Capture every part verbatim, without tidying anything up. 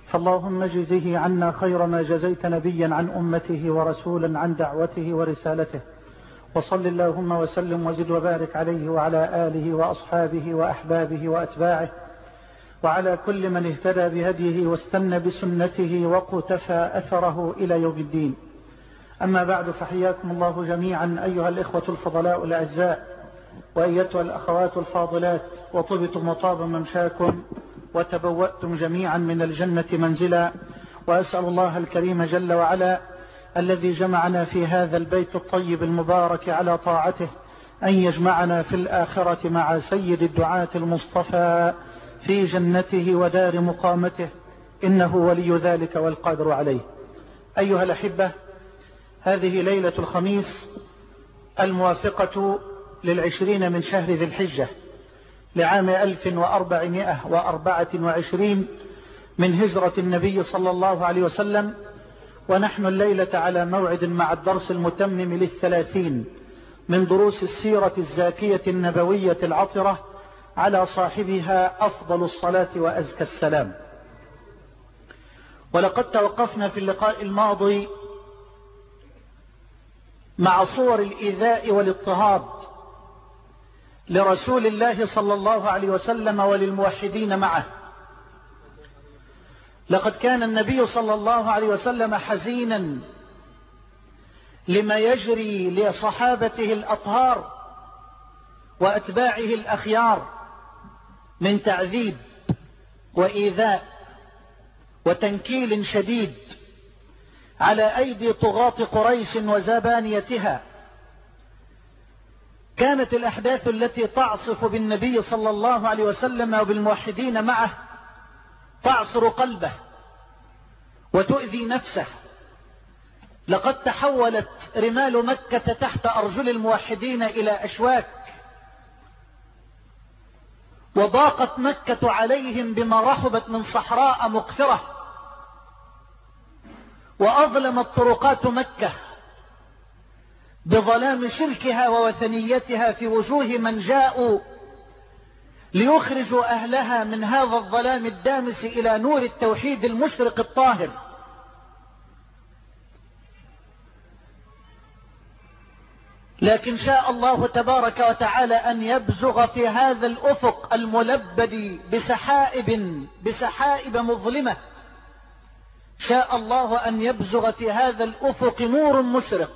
فاللهم اجزه عنا خير ما جزيت نبيا عن أمته ورسولا عن دعوته ورسالته، وصل اللهم وسلم وزد وبارك عليه وعلى آله وأصحابه وأحبابه وأتباعه وعلى كل من اهتدى بهديه واستنى بسنته وقتفى أثره إلى يوم الدين. أما بعد، فحياكم الله جميعا أيها الإخوة الفضلاء الأعزاء وأيتها الأخوات الفاضلات، وطبتم وطاب ممشاكم وتبوأتم جميعا من الجنة منزلا، وأسأل الله الكريم جل وعلا الذي جمعنا في هذا البيت الطيب المبارك على طاعته أن يجمعنا في الآخرة مع سيد الدعاة المصطفى في جنته ودار مقامته، إنه ولي ذلك والقادر عليه. أيها الأحبة، هذه ليلة الخميس الموافقة للعشرين من شهر ذي الحجة لعام ألف وأربعمائة وأربعة وعشرين من هجرة النبي صلى الله عليه وسلم، ونحن الليلة على موعد مع الدرس المتمم للثلاثين من دروس السيرة الزاكية النبوية العطرة على صاحبها أفضل الصلاة وأزكى السلام. ولقد توقفنا في اللقاء الماضي مع صور الإيذاء والاضطهاد لرسول الله صلى الله عليه وسلم وللموحدين معه. لقد كان النبي صلى الله عليه وسلم حزينا لما يجري لصحابته الأطهار وأتباعه الأخيار من تعذيب وإيذاء وتنكيل شديد على أيدي طغاة قريش وزبانيتها. كانت الأحداث التي تعصف بالنبي صلى الله عليه وسلم وبالموحدين معه تعصر قلبه وتؤذي نفسه. لقد تحولت رمال مكة تحت أرجل الموحدين إلى أشواك، وضاقت مكة عليهم بما رحبت من صحراء مقفرة، وأظلمت طرقات مكة بظلام شركها ووثنيتها في وجوه من جاءوا ليخرجوا أهلها من هذا الظلام الدامس إلى نور التوحيد المشرق الطاهر. لكن شاء الله تبارك وتعالى أن يبزغ في هذا الأفق الملبد بسحائب بسحائب مظلمة، شاء الله أن يبزغ في هذا الأفق نور مشرق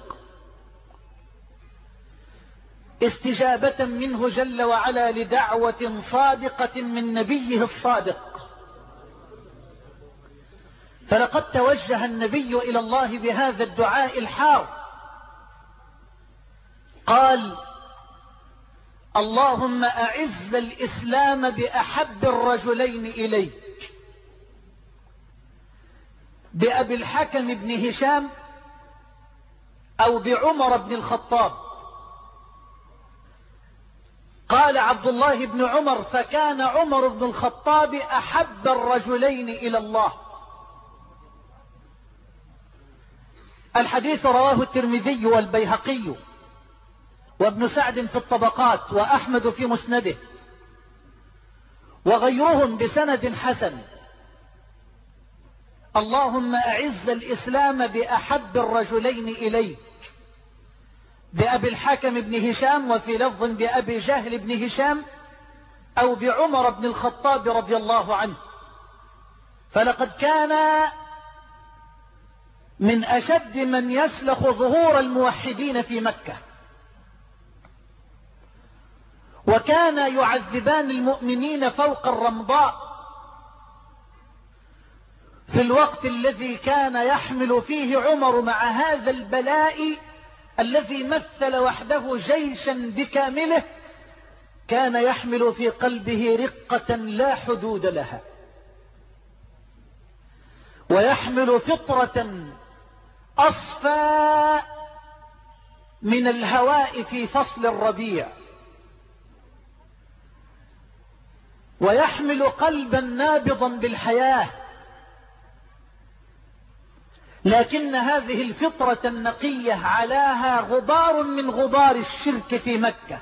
استجابة منه جل وعلا لدعوة صادقة من نبيه الصادق. فلقد توجه النبي إلى الله بهذا الدعاء الحار، قال: اللهم أعز الإسلام بأحب الرجلين إليك، بأبي الحكم بن هشام أو بعمر بن الخطاب. قال عبد الله بن عمر: فكان عمر بن الخطاب أحب الرجلين إلى الله. الحديث رواه الترمذي والبيهقي وابن سعد في الطبقات وأحمد في مسنده وغيرهم بسند حسن. اللهم أعز الإسلام بأحب الرجلين إليك، بأبي الحكم بن هشام، وفي لفظ بأبي جهل بن هشام أو بعمر بن الخطاب رضي الله عنه. فلقد كان من أشد من يسلخ ظهور الموحدين في مكة، وكان يعذبان المؤمنين فوق الرمضاء في الوقت الذي كان يحمل فيه عمر مع هذا البلاء الذي مثل وحده جيشا بكامله، كان يحمل في قلبه رقة لا حدود لها، ويحمل فطرة أصفى من الهواء في فصل الربيع، ويحمل قلبا نابضا بالحياة. لكن هذه الفطرة النقية علاها غبار من غبار الشرك في مكة،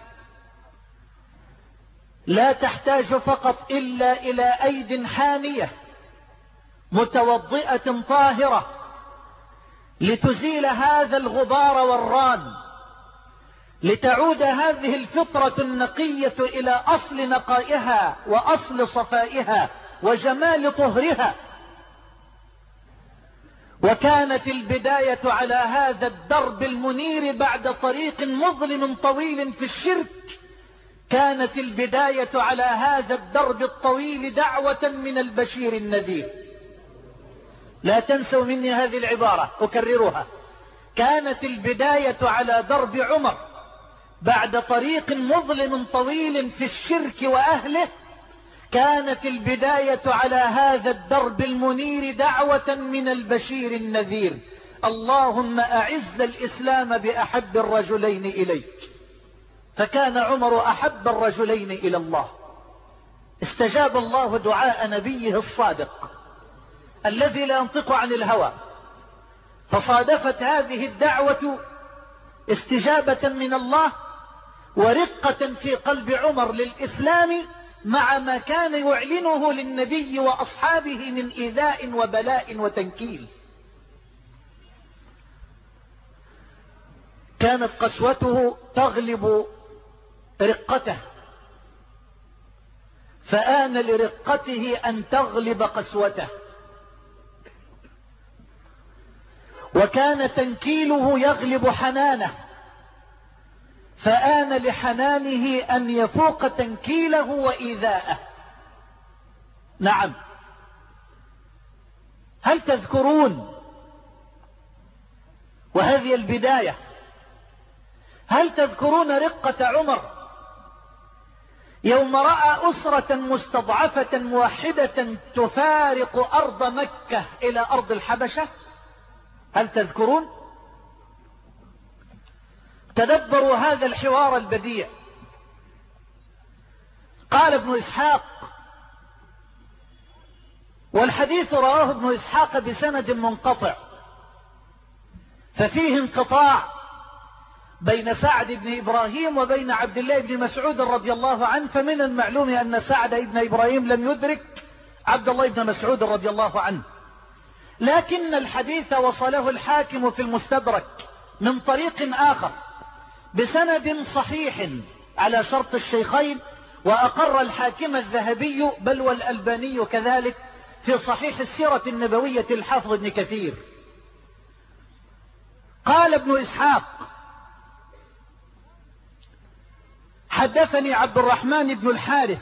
لا تحتاج فقط إلا إلى أيد حانية متوضئة طاهرة لتزيل هذا الغبار والران، لتعود هذه الفطرة النقية إلى أصل نقائها وأصل صفائها وجمال طهرها. وكانت البداية على هذا الدرب المنير بعد طريق مظلم طويل في الشرك، كانت البداية على هذا الدرب الطويل دعوة من البشير النذير. لا تنسوا مني هذه العبارة أكررها، كانت البداية على درب عمر بعد طريق مظلم طويل في الشرك وأهله، كانت البداية على هذا الدرب المنير دعوة من البشير النذير. اللهم أعز الإسلام بأحب الرجلين إليك. فكان عمر أحب الرجلين إلى الله. استجاب الله دعاء نبيه الصادق الذي لا ينطق عن الهوى، فصادفت هذه الدعوة استجابة من الله ورقة في قلب عمر للإسلام، مع ما كان يعلنه للنبي وأصحابه من إيذاء وبلاء وتنكيل. كانت قسوته تغلب رقته، فآن لرقته أن تغلب قسوته، وكان تنكيله يغلب حنانه، فآن لحنانه أن يفوق تنكيله وإيذاءه. نعم، هل تذكرون وهذه البداية، هل تذكرون رقة عمر يوم رأى أسرة مستضعفة موحدة تفارق أرض مكة إلى أرض الحبشة؟ هل تذكرون؟ تدبروا هذا الحوار البديع. قال ابن إسحاق، والحديث رواه ابن إسحاق بسند منقطع، ففيه انقطاع بين سعد بن إبراهيم وبين عبد الله بن مسعود رضي الله عنه، فمن المعلوم أن سعد بن إبراهيم لم يدرك عبد الله بن مسعود رضي الله عنه، لكن الحديث وصله الحاكم في المستدرك من طريق آخر بسند صحيح على شرط الشيخين، وأقر الحاكم الذهبي بل والألباني كذلك في صحيح السيرة النبوية الحافظ ابن كثير. قال ابن إسحاق: حدثني عبد الرحمن بن الحارث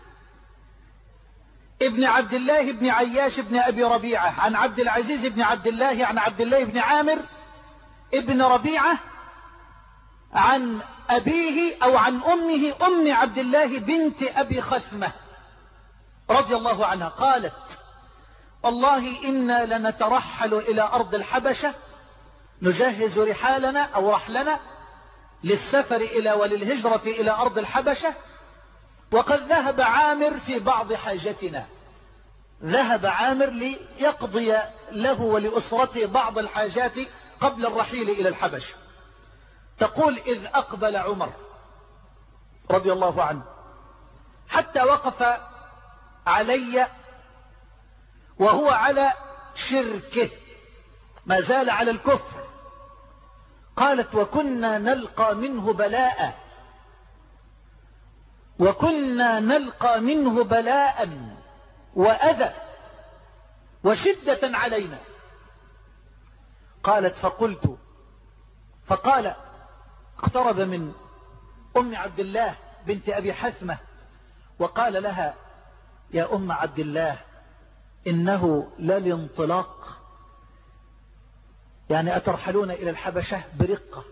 ابن عبد الله بن عياش بن أبي ربيعة عن عبد العزيز بن عبد الله عن عبد الله بن عامر ابن ربيعة عن أبيه أو عن أمه أم عبد الله بنت أبي خثمة رضي الله عنها قالت: والله إنا لنترحل إلى أرض الحبشة نجهز رحالنا أو رحلنا للسفر إلى وللهجرة إلى أرض الحبشة، وقد ذهب عامر في بعض حاجتنا، ذهب عامر ليقضي له ولأسرته بعض الحاجات قبل الرحيل إلى الحبشة. تقول: إذ أقبل عمر رضي الله عنه حتى وقف علي وهو على شركه، ما زال على الكفر. قالت: وكنا نلقى منه بلاء وكنا نلقى منه بلاء وأذى وشدة علينا. قالت: فقلت فقال اقترب من أم عبد الله بنت أبي حثمة وقال لها: يا أم عبد الله، إنه للانطلاق، يعني أترحلون إلى الحبشة برقة؟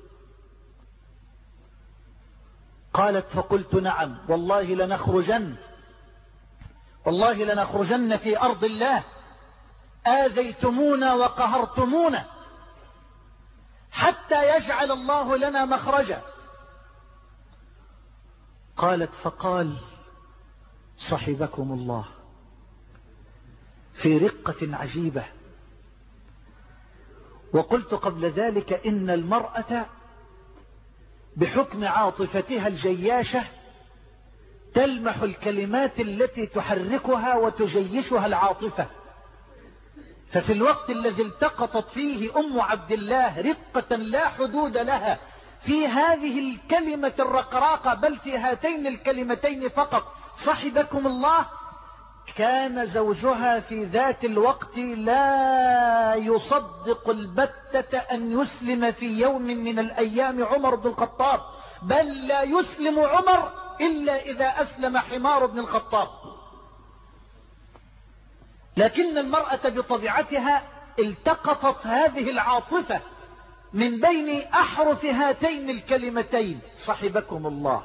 قالت: فقلت: نعم، والله لنخرجن والله لنخرجن في أرض الله، آذيتمونا وقهرتمونا حتى يجعل الله لنا مخرجا. قالت: فقال: صحبكم الله، في رقة عجيبة. وقلت قبل ذلك إن المرأة بحكم عاطفتها الجياشة تلمح الكلمات التي تحركها وتجيشها العاطفة، ففي الوقت الذي التقطت فيه أم عبد الله رقة لا حدود لها في هذه الكلمة الرقراقة، بل في هاتين الكلمتين فقط، صحبكم الله، كان زوجها في ذات الوقت لا يصدق البتة أن يسلم في يوم من الأيام عمر بن الخطاب، بل لا يسلم عمر إلا إذا أسلم حمار بن الخطاب. لكن المرأة بطبيعتها التقطت هذه العاطفة من بين أحرف هاتين الكلمتين صحبكم الله.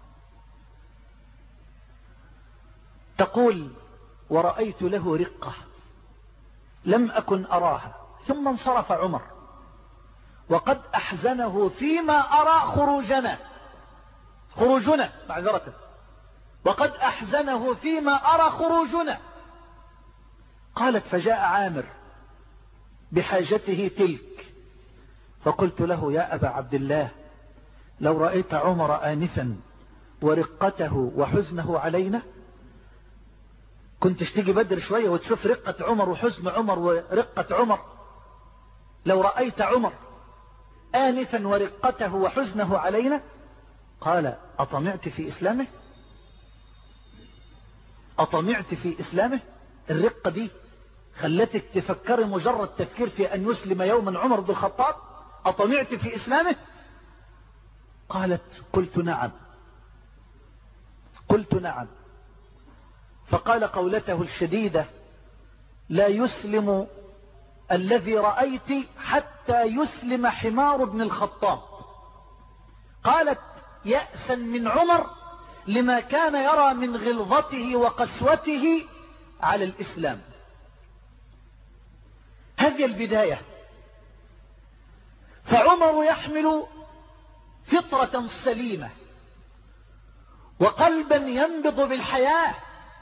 تقول: ورأيت له رقة لم أكن أراها، ثم انصرف عمر وقد أحزنه فيما أرى خروجنا خروجنا معذرة وقد أحزنه فيما أرى خروجنا. قالت: فجاء عامر بحاجته تلك، فقلت له: يا أبا عبد الله، لو رأيت عمر آنفا ورقته وحزنه علينا، كنت تيجي بدر شوية وتشوف رقة عمر وحزن عمر ورقة عمر. لو رأيت عمر آنفا ورقته وحزنه علينا. قال: أطمعت في إسلامه أطمعت في إسلامه الرقة دي خلتك تفكري مجرد تفكير في أن يسلم يوما عمر بن الخطاب؟ أطمعت في إسلامه؟ قالت: قلت نعم قلت نعم فقال قولته الشديدة: لا يسلم الذي رأيت حتى يسلم حمار بن الخطاب. قالت: يأسا من عمر لما كان يرى من غلظته وقسوته على الإسلام. هذه البداية. فعمر يحمل فطرة سليمة وقلبا ينبض بالحياة،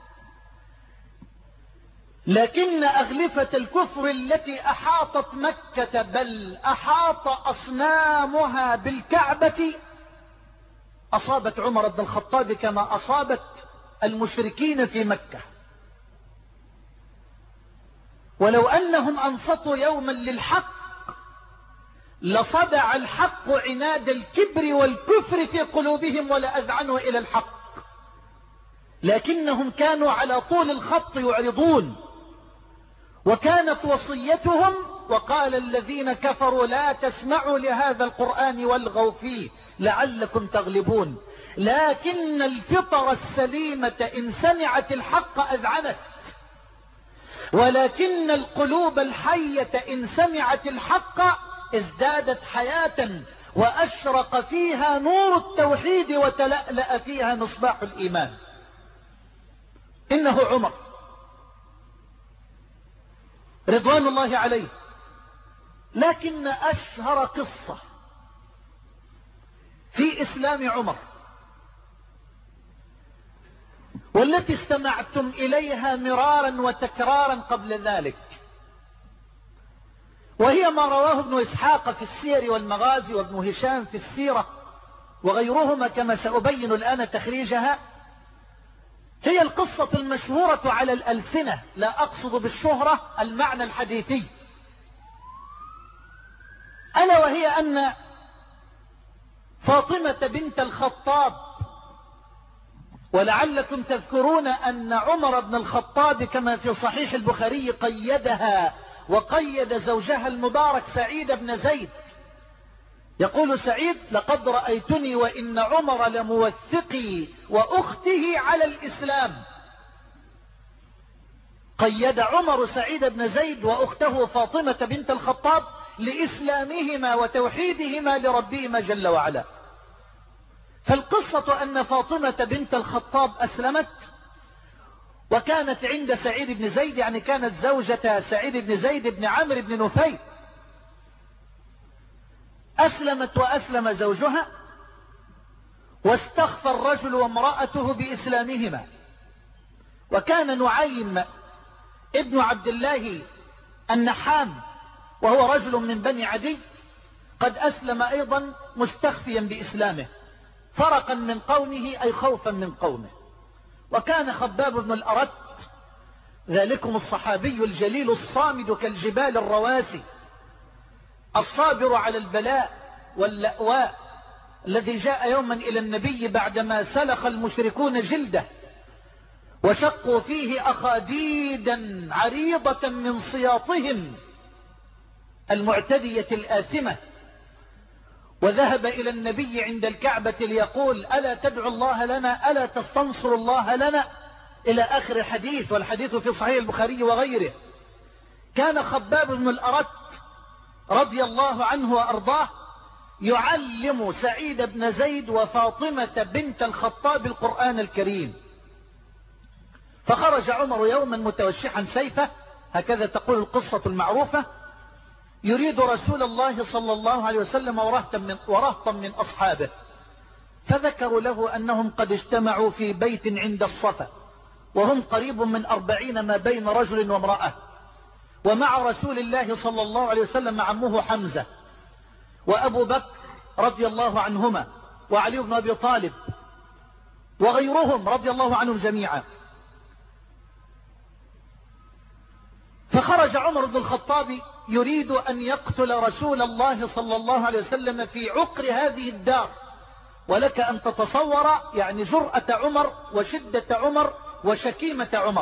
لكن أغلفة الكفر التي أحاطت مكة، بل أحاط أصنامها بالكعبة، أصابت عمر بن الخطاب كما أصابت المشركين في مكة. ولو أنهم أنصتوا يوما للحق لصدع الحق عناد الكبر والكفر في قلوبهم ولأذعنوا إلى الحق، لكنهم كانوا على طول الخط يعرضون. وكانت وصيتهم: وقال الذين كفروا لا تسمعوا لهذا القرآن والغوا فيه لعلكم تغلبون. لكن الفطر السليمة إن سمعت الحق أذعنت، ولكن القلوب الحية إن سمعت الحق ازدادت حياة وأشرق فيها نور التوحيد وتلألأ فيها مصباح الإيمان. إنه عمر رضوان الله عليه. لكن أشهر قصة في إسلام عمر والتي استمعتم إليها مرارا وتكرارا قبل ذلك، وهي ما رواه ابن إسحاق في السير والمغازي وابن هشام في السيرة وغيرهما كما سأبين الآن تخريجها. هي القصة المشهورة على الألسنة، لا أقصد بالشهرة المعنى الحديثي، ألا وهي أن فاطمة بنت الخطاب، ولعلكم تذكرون أن عمر بن الخطاب كما في صحيح البخاري قيدها وقيد زوجها المبارك سعيد بن زيد. يقول سعيد: لقد رأيتني وإن عمر لموثقي وأخته على الإسلام. قيد عمر سعيد بن زيد وأخته فاطمة بنت الخطاب لإسلامهما وتوحيدهما لربهما جل وعلا. فالقصة أن فاطمة بنت الخطاب أسلمت، وكانت عند سعيد بن زيد، يعني كانت زوجة سعيد بن زيد بن عمرو بن نفيل. أسلمت وأسلم زوجها، واستخفى الرجل وامرأته بإسلامهما. وكان نعيم ابن عبد الله النحام وهو رجل من بني عدي قد أسلم أيضا مستخفيا بإسلامه، فرقا من قومه أي خوفا من قومه. وكان خباب بن الأرت ذلكم الصحابي الجليل الصامد كالجبال الرواسي، الصابر على البلاء واللأواء، الذي جاء يوما إلى النبي بعدما سلخ المشركون جلده وشقوا فيه أخاديدا عريضة من سياطهم المعتدية الآثمة، وذهب إلى النبي عند الكعبة ليقول ألا تدعو الله لنا، ألا تستنصر الله لنا، إلى آخر الحديث، والحديث في صحيح البخاري وغيره. كان خباب بن الأرت رضي الله عنه وأرضاه يعلم سعيد بن زيد وفاطمة بنت الخطاب القرآن الكريم. فخرج عمر يوما متوشحا سيفه، هكذا تقول القصة المعروفة، يريد رسول الله صلى الله عليه وسلم ورهطا من, ورهطا من أصحابه، فذكروا له أنهم قد اجتمعوا في بيت عند الصفا، وهم قريب من أربعين ما بين رجل وامرأة، ومع رسول الله صلى الله عليه وسلم عمه حمزة وأبو بكر رضي الله عنهما وعلي بن أبي طالب وغيرهم رضي الله عنهم جميعا. فخرج عمر بن الخطاب يريد أن يقتل رسول الله صلى الله عليه وسلم في عقر هذه الدار، ولك أن تتصور يعني جرأة عمر وشدة عمر وشكيمة عمر.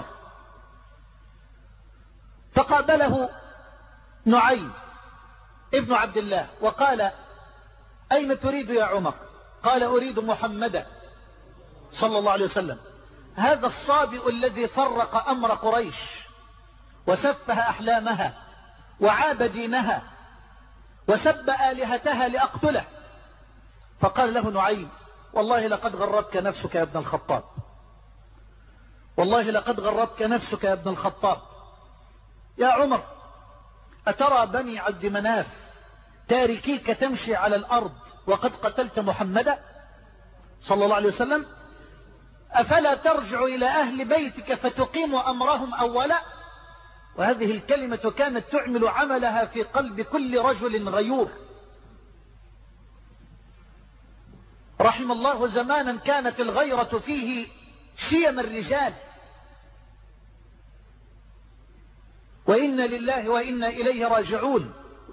فقابله نعيم ابن عبد الله وقال أين تريد يا عمر؟ قال أريد محمدا صلى الله عليه وسلم، هذا الصابئ الذي فرق أمر قريش وسفه أحلامها وعاب دينها وسب آلهتها لأقتله. فقال له نعيم والله لقد غرتك نفسك يا ابن الخطاب، والله لقد غرتك نفسك يا ابن الخطاب. يا عمر أترى بني عبد مناف تاركيك تمشي على الأرض وقد قتلت محمدا صلى الله عليه وسلم؟ أفلا ترجع إلى أهل بيتك فتقيم أمرهم أولا؟ وهذه الكلمة كانت تعمل عملها في قلب كل رجل غيور. رحم الله زمانا كانت الغيرة فيه شيم الرجال، وإنا لله وإنا إليه راجعون.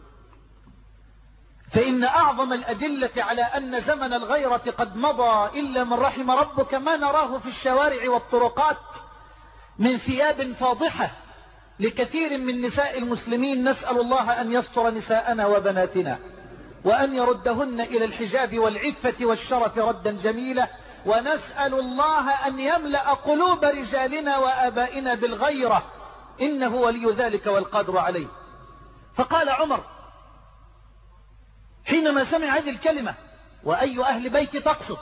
فإن أعظم الأدلة على أن زمن الغيرة قد مضى إلا من رحم ربك ما نراه في الشوارع والطرقات من ثياب فاضحة لكثير من نساء المسلمين. نسأل الله أن يستر نساءنا وبناتنا وأن يردهن إلى الحجاب والعفة والشرف ردا جميلا، ونسأل الله أن يملأ قلوب رجالنا وآبائنا بالغيرة، إنه ولي ذلك والقادر عليه. فقال عمر حينما سمع هذه الكلمة وأي أهل بيت تقصد؟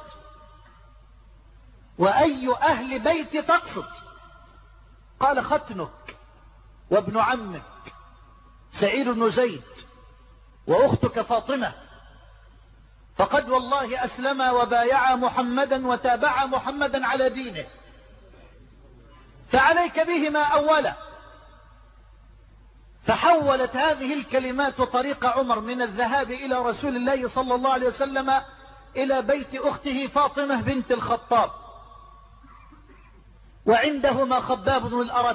وأي أهل بيت تقصد؟ قال ختنك وابن عمك سعيد بن زيد وأختك فاطمة، فقد والله أسلما وبايعا محمدا وتابعا محمدا على دينه، فعليك بهما أولا. فحولت هذه الكلمات طريق عمر من الذهاب إلى رسول الله صلى الله عليه وسلم إلى بيت أخته فاطمة بنت الخطاب، وعندهما خباب بن الأرت.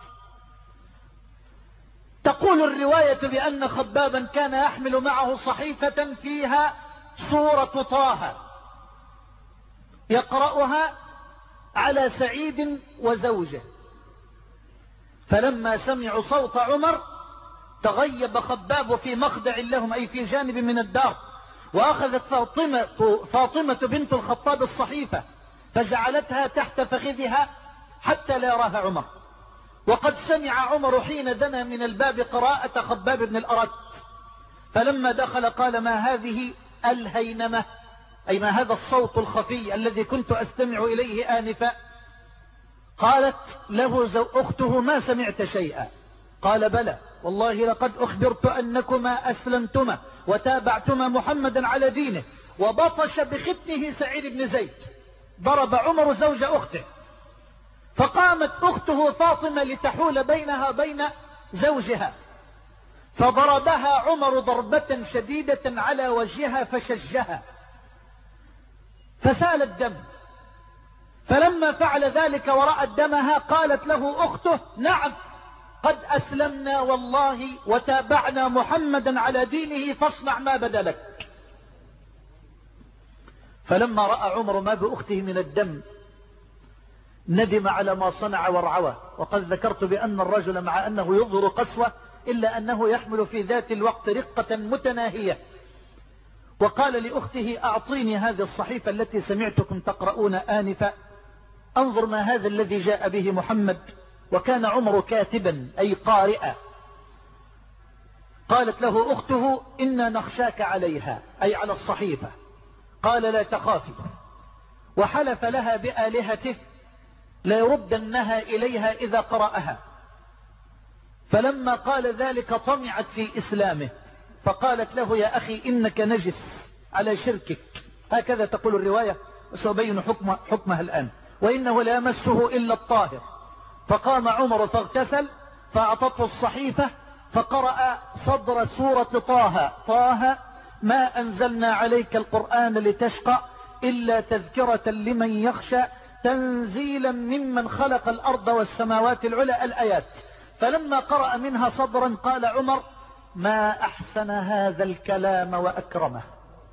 تقول الرواية بأن خبابا كان يحمل معه صحيفة فيها سورة طه يقرأها على سعيد وزوجه. فلما سمعوا صوت عمر تغيب خباب في مخدع لهم أي في جانب من الدار، وأخذت فاطمة, فاطمة بنت الخطاب الصحيفة فجعلتها تحت فخذها حتى لا يراها عمر. وقد سمع عمر حين دنا من الباب قراءة خباب بن الأرت، فلما دخل قال ما هذه الهينمة، أي ما هذا الصوت الخفي الذي كنت أستمع إليه آنفا؟ قالت له أخته ما سمعت شيئا؟ قال بلى والله لقد أخبرت أنكما أسلمتما وتابعتما محمدا على دينه. وبطش بختنه سعيد بن زيد، ضرب عمر زوج أخته، فقامت أخته فاطمة لتحول بينها وبين زوجها، فضربها عمر ضربة شديدة على وجهها فشجها فسال الدم، فلما فعل ذلك ورأت دمها قالت له أخته: نعم، قد أسلمنا والله وتابعنا محمدا على دينه، فاصنع ما بدا لك. فلما رأى عمر ما بأخته من الدم ندم على ما صنع وارعوى. وقد ذكرت بأن الرجل مع أنه يظهر قسوة إلا أنه يحمل في ذات الوقت رقة متناهية. وقال لأخته: أعطيني هذه الصحيفة التي سمعتكم تقرؤون آنفا، انظر ما هذا الذي جاء به محمد. وكان عمر كاتبا أي قارئا. قالت له أخته: إنا نخشاك عليها، أي على الصحيفة. قال: لا تخافي. وحلف لها بآلهته ليردنها إليها إذا قرأها. فلما قال ذلك طمعت في إسلامه، فقالت له: يا أخي إنك نجس على شركك، هكذا تقول الرواية وسأبين حكم حكمها الآن، وإنه لا يمسه إلا الطاهر. فقام عمر فاغتسل فأعطته الصحيفة فقرأ صدر سورة طه: طه ما أنزلنا عليك القرآن لتشقى إلا تذكرة لمن يخشى تنزيلا ممن خلق الأرض والسماوات العلى، الآيات. فلما قرأ منها صدرا قال عمر: ما أحسن هذا الكلام وأكرمه.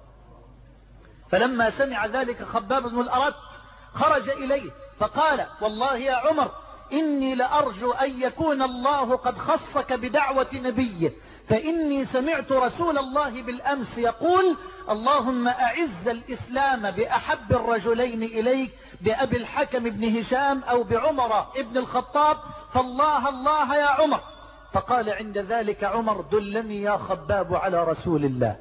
فلما سمع ذلك خباب بن الأرت خرج إليه فقال: والله يا عمر إني لأرجو أن يكون الله قد خصك بدعوة نبيه، فإني سمعت رسول الله بالأمس يقول: اللهم أعز الإسلام بأحب الرجلين إليك، بأبي الحكم بن هشام أو بعمر ابن الخطاب، فالله الله يا عمر. فقال عند ذلك عمر: دلني يا خباب على رسول الله.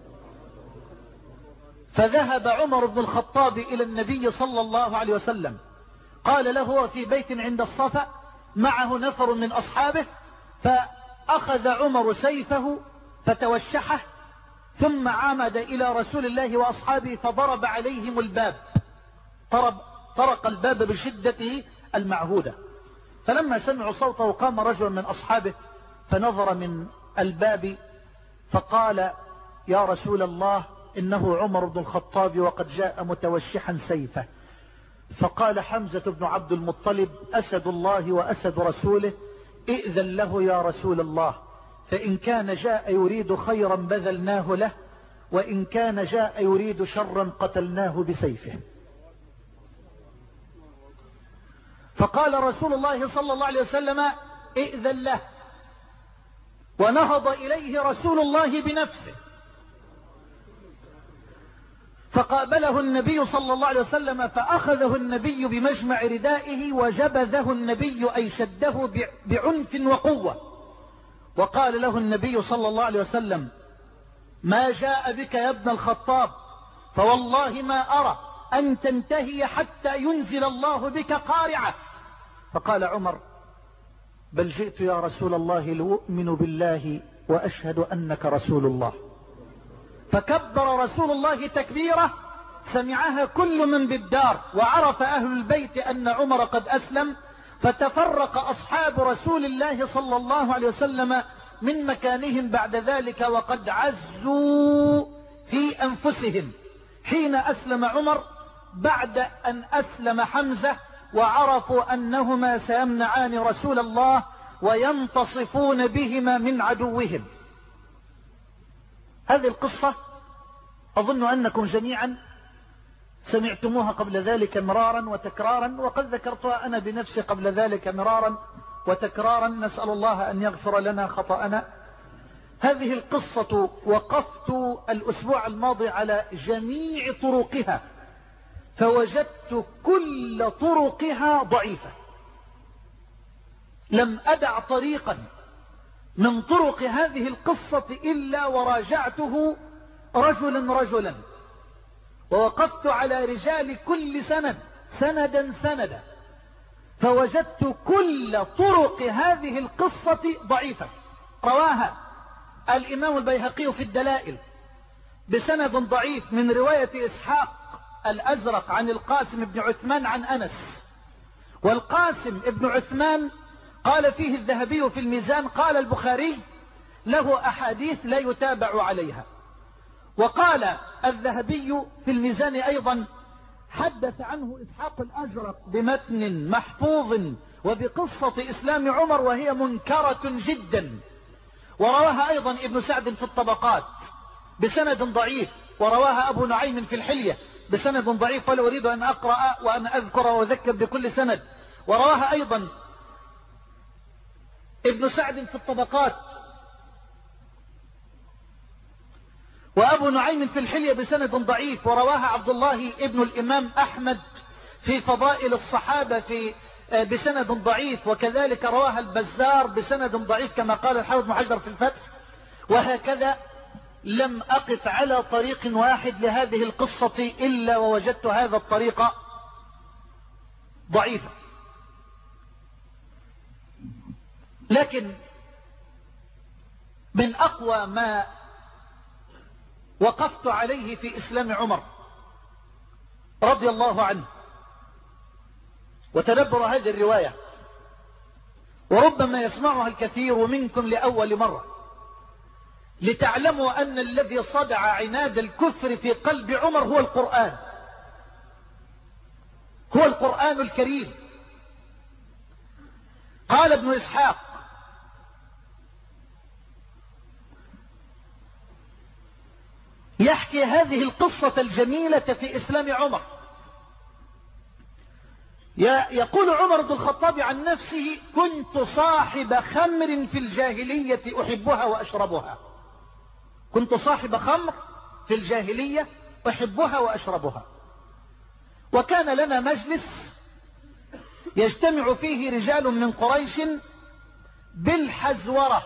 فذهب عمر بن الخطاب إلى النبي صلى الله عليه وسلم، قال له هو في بيت عند الصفا معه نفر من أصحابه، فأخذ عمر سيفه فتوشحه ثم عمد إلى رسول الله وأصحابه فضرب عليهم الباب، طرب طرق الباب بشدته المعهودة. فلما سمعوا صوته قام رجل من أصحابه فنظر من الباب فقال: يا رسول الله إنه عمر بن الخطاب وقد جاء متوشحا سيفه. فقال حمزة بن عبد المطلب: أسد الله وأسد رسوله، ائذن له يا رسول الله، فإن كان جاء يريد خيرا بذلناه له، وإن كان جاء يريد شرا قتلناه بسيفه. فقال رسول الله صلى الله عليه وسلم: ائذن له. ونهض إليه رسول الله بنفسه فقابله النبي صلى الله عليه وسلم، فأخذه النبي بمجمع ردائه وجبذه النبي أي شده بعنف وقوة. وقال له النبي صلى الله عليه وسلم: ما جاء بك يا ابن الخطاب، فوالله ما أرى أن تنتهي حتى ينزل الله بك قارعة. فقال عمر: بل جئت يا رسول الله لأؤمن بالله وأشهد أنك رسول الله. فكبر رسول الله تكبيرة سمعها كل من بالدار، وعرف أهل البيت أن عمر قد أسلم. فتفرق أصحاب رسول الله صلى الله عليه وسلم من مكانهم بعد ذلك وقد عزوا في أنفسهم حين أسلم عمر، بعد أن أسلم حمزة وعرفوا أنهما سيمنعان رسول الله وينتصفون بهما من عدوهم. هذه القصة أظن أنكم جميعا سمعتموها قبل ذلك مرارا وتكرارا، وقد ذكرتها أنا بنفسي قبل ذلك مرارا وتكرارا، نسأل الله أن يغفر لنا خطأنا. هذه القصة وقفت الأسبوع الماضي على جميع طرقها فوجدت كل طرقها ضعيفة، لم أدع طريقا من طرق هذه القصة إلا وراجعته رجلا رجلا، ووقفت على رجال كل سند سندا سندا، فوجدت كل طرق هذه القصة ضعيفة. رواها الإمام البيهقي في الدلائل بسند ضعيف من رواية إسحاق الأزرق عن القاسم بن عثمان عن أنس. والقاسم بن عثمان قال فيه الذهبي في الميزان، قال البخاري له أحاديث لا يتابع عليها. وقال الذهبي في الميزان أيضا حدث عنه إسحاق الأزرق بمتن محفوظ وبقصة إسلام عمر وهي منكرة جدا، ورواها أيضا ابن سعد في الطبقات بسند ضعيف، ورواها أبو نعيم في الحلية بسند ضعيف، ولا أريد أن أقرأ وأن أذكر وأذكر بكل سند. ورواها أيضا ابن سعد في الطبقات وأبو نعيم في الحلية بسند ضعيف، ورواها عبد الله ابن الإمام أحمد في فضائل الصحابة في بسند ضعيف، وكذلك رواها البزار بسند ضعيف كما قال الحافظ ابن حجر في الفتح. وهكذا لم أقف على طريق واحد لهذه القصة إلا ووجدت هذا الطريق ضعيفا. لكن من أقوى ما وقفت عليه في إسلام عمر رضي الله عنه، وتدبر هذه الرواية وربما يسمعها الكثير منكم لأول مرة، لتعلموا أن الذي صدع عناد الكفر في قلب عمر هو القرآن، هو القرآن الكريم. قال ابن إسحاق: يحكي هذه القصة الجميلة في إسلام عمر. يقول عمر بن الخطاب عن نفسه: كنت صاحب خمر في الجاهلية أحبها وأشربها. كنت صاحب خمر في الجاهلية أحبها وأشربها. وكان لنا مجلس يجتمع فيه رجال من قريش بالحزورة.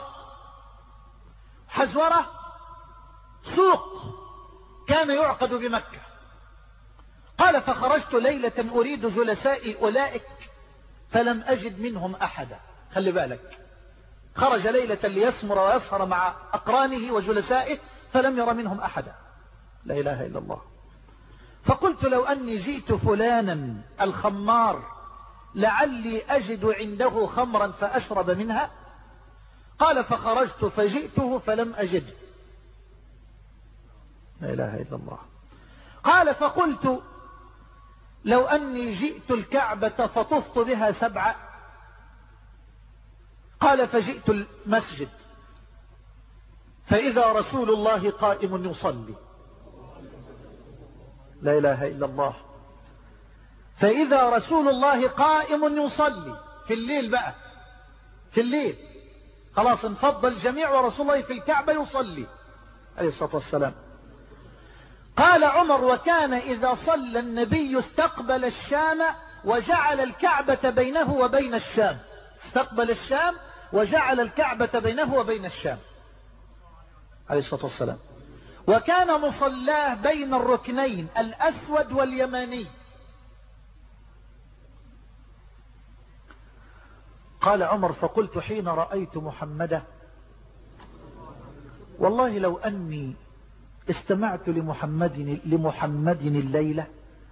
حزورة سوق كان يعقد بمكة. قال: فخرجت ليلة أريد جلساء أولئك فلم أجد منهم أحدا. خلي بالك، خرج ليلة ليسمر ويسهر مع أقرانه وجلسائه فلم ير منهم أحدا. لا إله إلا الله. فقلت: لو أني جئت فلانا الخمار لعلي أجد عنده خمرا فأشرب منها. قال: فخرجت فجئته فلم أجد. لا إله إلا الله. قال: فقلت: لو أني جئت الكعبة فطفت بها سبعة. قال: فجئت المسجد فإذا رسول الله قائم يصلي. لا إله إلا الله. فإذا رسول الله قائم يصلي في الليل بقى، في الليل خلاص انفض الجميع ورسول الله في الكعبة يصلي عليه الصلاة والسلام. قال عمر: وكان إذا صلى النبي استقبل الشام وجعل الكعبة بينه وبين الشام. استقبل الشام وجعل الكعبة بينه وبين الشام عليه الصلاة والسلام. وكان مصلاه بين الركنين الأسود واليماني. قال عمر: فقلت حين رأيت محمدا: والله لو أني استمعت لمحمد لمحمد الليلة،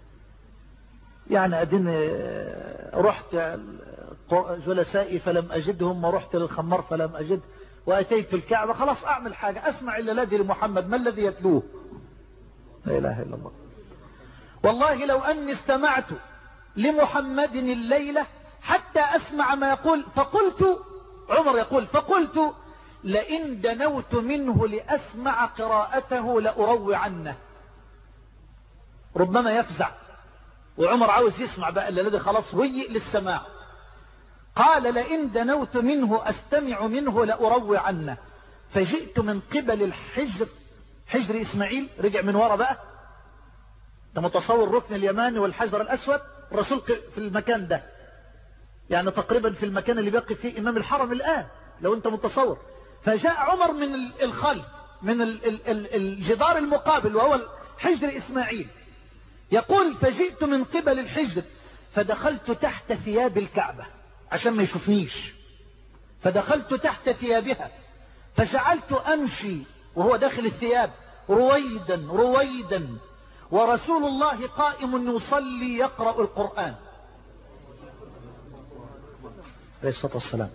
يعني أدين رحت جلسائي فلم أجدهم، ورحت للخمار فلم أجد، وأتيت الكعبة، خلاص أعمل حاجة، أسمع إلا الذي لمحمد، ما الذي يتلوه؟ لا إله إلا الله. والله لو أني استمعت لمحمد الليلة حتى أسمع ما يقول. فقلت، عمر يقول: فقلت لئن دنوت منه لأسمع قراءته لأروع عنه. ربما يفزع، وعمر عاوز يسمع بقى الذي خلاص هيئ للسماع. قال: لئن دنوت منه أستمع منه لأروع عنه. فجئت من قبل الحجر، حجر إسماعيل، رجع من وراء بقى، ده متصور ركن اليماني والحجر الأسود، الرسول في المكان ده، يعني تقريبا في المكان اللي بيقف فيه إمام الحرم الآن لو أنت متصور. فجاء عمر من الخلف، من الجدار المقابل وهو حجر إسماعيل. يقول: فجئت من قبل الحجر فدخلت تحت ثياب الكعبة عشان ما يشوفنيش، فدخلت تحت ثيابها فجعلت أمشي وهو داخل الثياب رويدا رويدا، ورسول الله قائم يصلي يقرأ القرآن عليه الصلاة والسلام.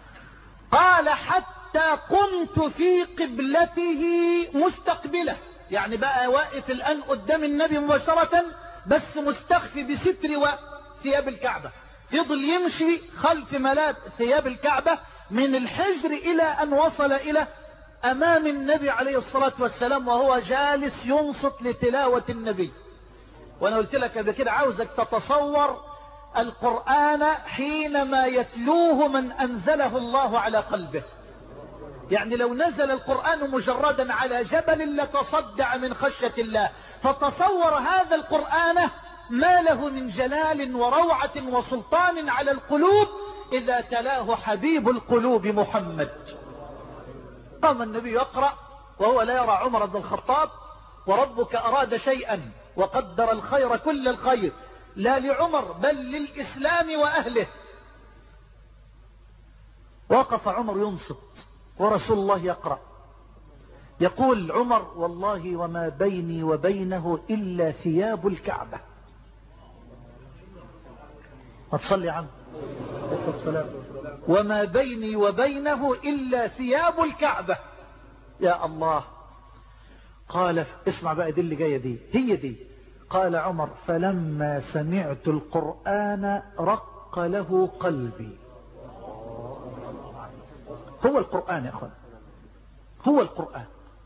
قال: حتى قمت في قبلته مستقبله، يعني بقى واقف الآن قدام النبي مباشرة، بس مستخفي بستر وثياب الكعبة، فضل يمشي خلف ملاذ ثياب الكعبة من الحجر إلى أن وصل إلى أمام النبي عليه الصلاة والسلام وهو جالس ينصت لتلاوة النبي. وأنا قلت لك قبل كده عاوزك تتصور القرآن حينما يتلوه من أنزله الله على قلبه. يعني لو نزل القرآن مجردا على جبل لتصدع من خشية الله، فتصور هذا القرآن ما له من جلال وروعة وسلطان على القلوب إذا تلاه حبيب القلوب محمد. قام النبي يقرأ وهو لا يرى عمر بن الخطاب، وربك أراد شيئا وقدر الخير كل الخير لا لعمر بل للإسلام وأهله. وقف عمر ينصت ورسول الله يقرأ، يقول عمر والله وما بيني وبينه إلا ثياب الكعبة. هتصلي عنه وما بيني وبينه إلا ثياب الكعبة. يا الله. قال اسمع بقى دي اللي جاية دي هي دي. قال عمر فلما سمعت القرآن رق له قلبي. هو القرآن يا أخوان، هو القرآن.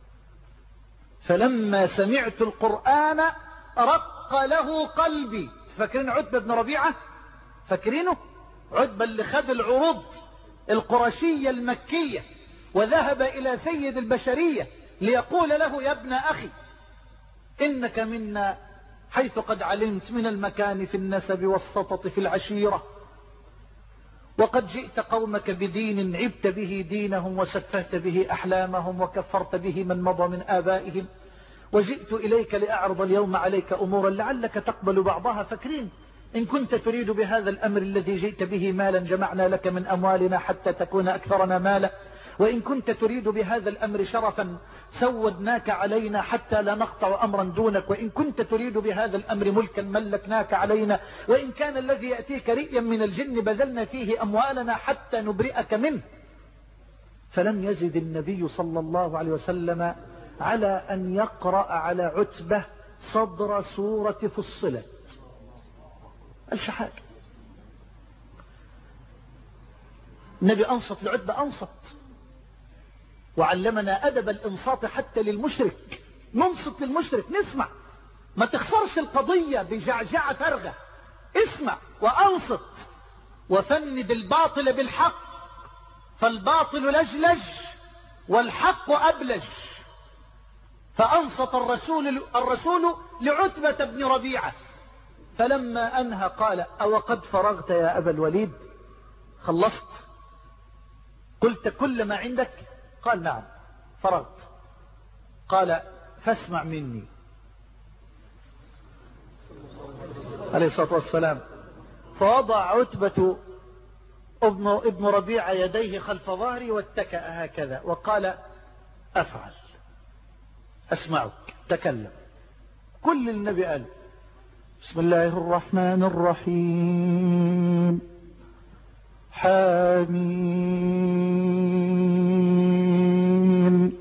فلما سمعت القرآن رق له قلبي. فاكرين عتبة بن ربيعة؟ فاكرينه؟ عتبة اللي خد العروض القرشية المكية وذهب إلى سيد البشرية ليقول له يا ابن أخي إنك منا حيث قد علمت من المكان في النسب والسطط في العشيرة، وقد جئت قومك بدين عبت به دينهم وسفهت به أحلامهم وكفرت به من مضى من آبائهم، وجئت إليك لأعرض اليوم عليك أمورا لعلك تقبل بعضها. فاكرين إن كنت تريد بهذا الأمر الذي جئت به مالا جمعنا لك من أموالنا حتى تكون أكثرنا مالا، وإن كنت تريد بهذا الأمر شرفا سودناك علينا حتى لا نقطع أمرا دونك، وإن كنت تريد بهذا الأمر ملكا ملكناك علينا، وإن كان الذي يأتيك رئيا من الجن بذلنا فيه أموالنا حتى نبرئك منه. فلم يزد النبي صلى الله عليه وسلم على أن يقرأ على عتبة صدر سورة فصلت. قالش حاجة. النبي أنصت لعتبة، أنصت وعلمنا أدب الإنصات حتى للمشرك. ننصت للمشرك، نسمع، ما تخسرش القضية بجعجعة فارغة، اسمع وأنصت وفند الباطل بالحق، فالباطل لجلج والحق أبلج. فأنصت الرسول, الرسول لعتبة بن ربيعة، فلما أنهى قال أو قد فرغت يا أبا الوليد؟ خلصت؟ قلت كل ما عندك؟ قال نعم فرغت. قال فاسمع مني عليه الصلاة والسلام. فوضع عتبة ابن, ابن ربيعة يديه خلف ظهري واتكأ هكذا وقال أفعل أسمعك تكلم. كل النبي قال بسم الله الرحمن الرحيم حميم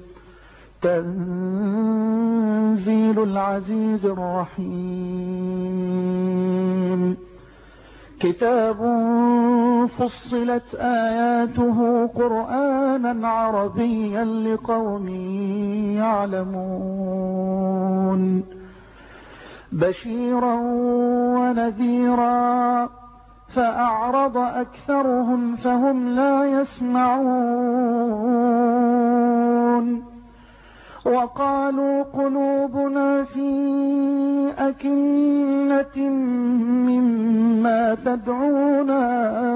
تنزيل العزيز الرحيم كتاب فصلت آياته قرآنا عربيا لقوم يعلمون بشيرا ونذيرا فأعرض أكثرهم فهم لا يسمعون وقالوا قلوبنا في أكنة مما تدعونا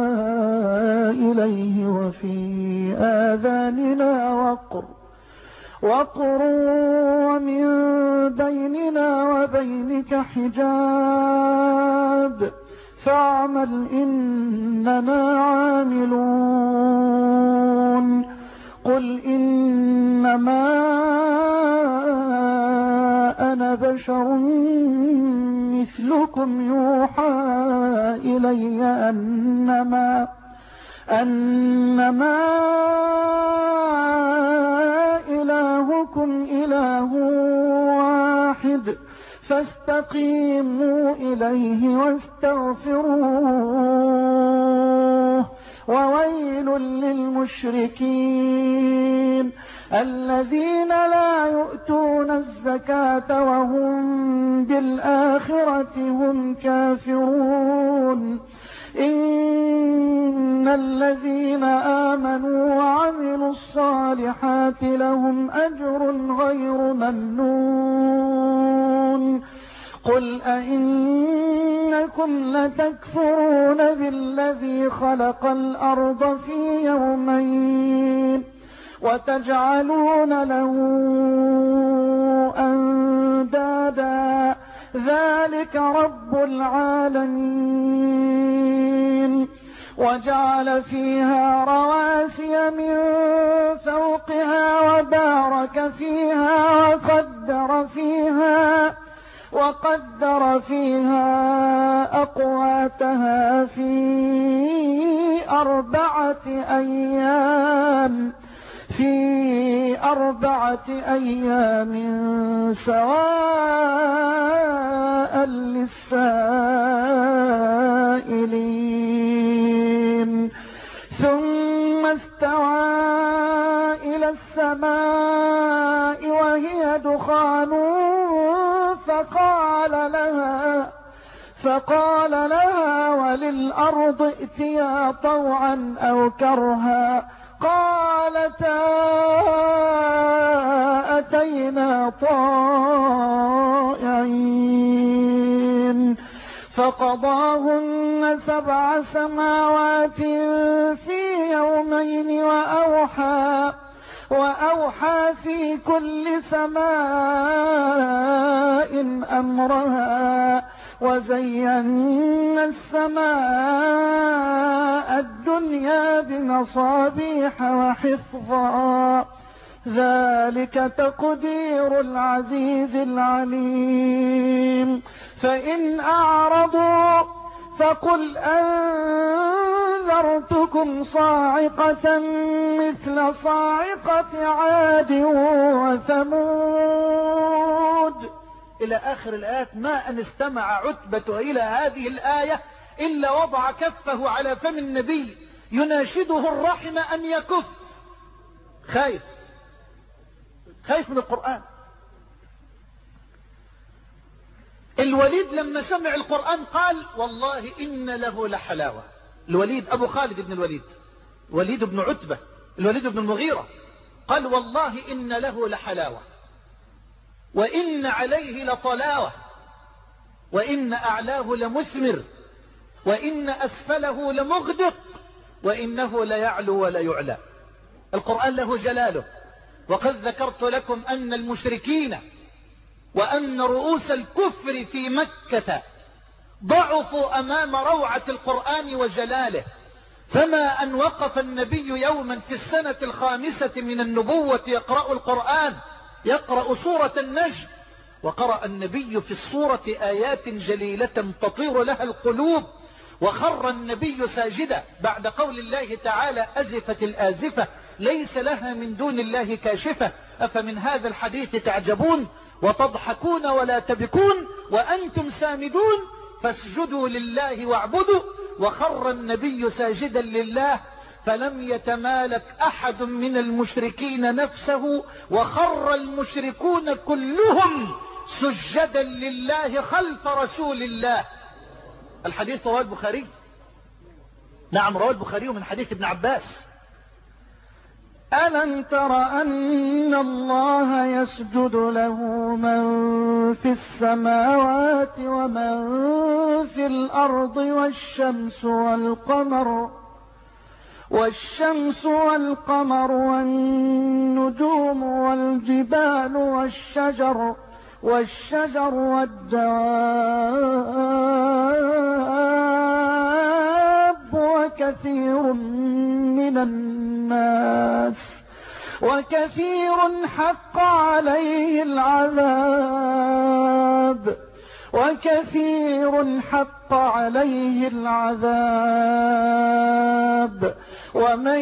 إليه وفي آذاننا وقر وقر ومن بيننا وبينك حجاب فاعمل إننا عاملون قل إنما أنا بشر مثلكم يوحى إلي أنما أنما إلهكم إله فاستقيموا إليه واستغفروه. وويل للمشركين الذين لا يؤتون الزكاة وهم بالآخرة هم كافرون. إن الذين آمنوا وعملوا الصالحات لهم أجر غير ممنون. قل أئنكم لتكفرون بالذي خلق الأرض في يومين وتجعلون له أندادا ذلك رب العالمين. وجعل فيها رواسي من فوقها وبارك فيها وقدر فيها وقدر فيها أقواتها في أربعة أيام في أربعة أيام سواء للسائلين. ثم استوى إلى السماء وهي دخان فقال لها فقال لها وللأرض ائتيا طوعا أو كرها قالتا أتينا طائعين. فقضاهن سبع سماوات في يومين وأوحى وأوحى في كل سماء أمرها وزينا السماء الدنيا بمصابيح وحفظا ذلك تقدير العزيز العليم. فإن أعرضوا فقل أنذرتكم صاعقة مثل صاعقة عاد وثمود إلى آخر الآيات. ما أن استمع عتبة إلى هذه الآية إلا وضع كفه على فم النبي يناشده الرحم أن يكف. خايف خايف من القرآن. الوليد لما سمع القرآن قال والله إن له لحلاوة. الوليد أبو خالد بن الوليد، وليد بن عتبة، الوليد بن المغيرة، قال والله إن له لحلاوة وإن عليه لطلاوة وإن أعلاه لمثمر وإن أسفله لمغدق وإنه ليعلو ولا يعلى. القرآن له جلاله. وقد ذكرت لكم أن المشركين وأن رؤوس الكفر في مكة ضعفوا أمام روعة القرآن وجلاله. فما أن وقف النبي يوما في السنة الخامسة من النبوة يقرأ القرآن، يقرأ سورة النجم، وقرأ النبي في السورة آيات جليلة تطير لها القلوب، وخر النبي ساجدا بعد قول الله تعالى أزفت الآزفة ليس لها من دون الله كاشفة أفمن هذا الحديث تعجبون وتضحكون ولا تبكون وأنتم سامدون فاسجدوا لله واعبدوا. وخر النبي ساجدا لله فلم يتمالك أحد من المشركين نفسه، وخر المشركون كلهم سجدا لله خلف رسول الله. الحديث رواه البخاري. نعم رواه البخاري من حديث ابن عباس. ألم تر أن الله يسجد له من في السماوات ومن في الأرض والشمس والقمر والشمس والقمر والنجوم والجبال والشجر والشجر والدواب وكثير من الناس وكثير حق عليه العذاب وكثير حق عليه العذاب ومن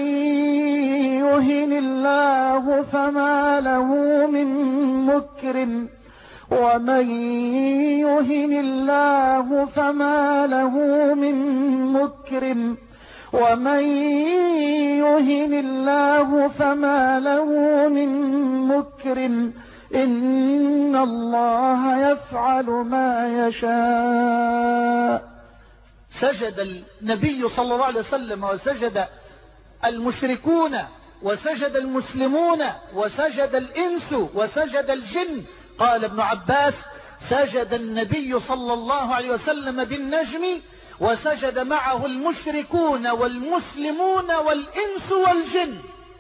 يهن الله فما له من مكرم ومن يهن الله فما له من مكرم ومن يهن الله فما له من مكرم إن الله يفعل ما يشاء. سجد النبي صلى الله عليه وسلم وسجد المشركون وسجد المسلمون وسجد الإنس وسجد الجن. قال ابن عباس: سجد النبي صلى الله عليه وسلم بالنجم وسجد معه المشركون والمسلمون والإنس والجن.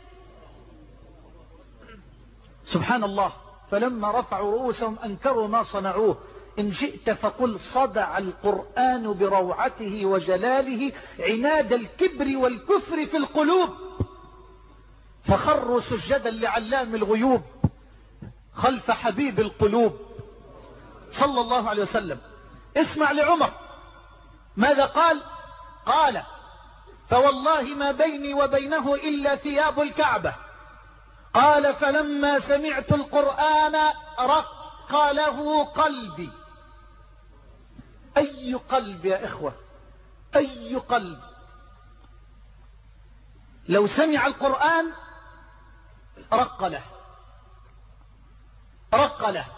سبحان الله. فلما رفعوا رؤوسهم أنكروا ما صنعوه. إن شئت فقل: صدع القرآن بروعته وجلاله عناد الكبر والكفر في القلوب، فخروا سجدا لعلام الغيوب خلف حبيب القلوب صلى الله عليه وسلم. اسمع لعمر ماذا قال. قال: فوالله ما بيني وبينه إلا ثياب الكعبة. قال: فلما سمعت القرآن رق له قلبي. أي قلب يا إخوة، أي قلب لو سمع القرآن رق له، رق له.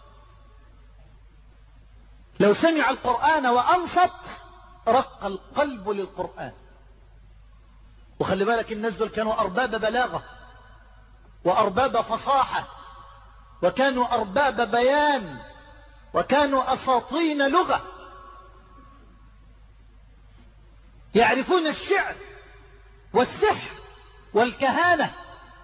لو سمع القرآن وأنصت رق القلب للقرآن. وخلي بالك الناس دول كانوا أرباب بلاغة وأرباب فصاحة وكانوا أرباب بيان وكانوا أساطين لغة، يعرفون الشعر والسحر والكهانة.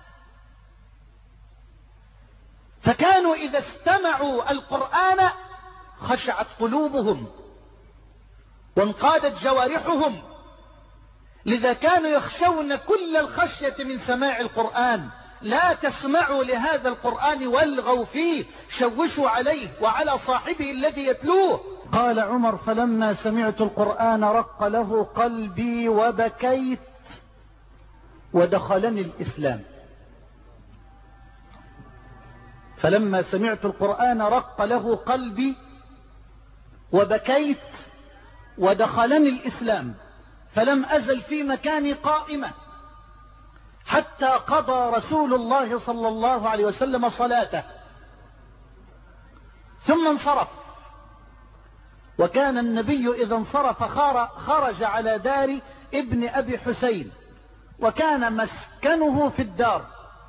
فكانوا إذا استمعوا القرآن خشعت قلوبهم وانقادت جوارحهم، لذا كانوا يخشون كل الخشية من سماع القرآن. لا تسمعوا لهذا القرآن والغوا فيه، شوشوا عليه وعلى صاحبه الذي يتلوه. قال عمر: فلما سمعت القرآن رق له قلبي وبكيت ودخلني الإسلام. فلما سمعت القرآن رق له قلبي وبكيت ودخلني الإسلام، فلم أزل في مكاني قائمة حتى قضى رسول الله صلى الله عليه وسلم صلاته ثم انصرف. وكان النبي إذا انصرف خرج على دار ابن أبي حسين، وكان مسكنه في الدار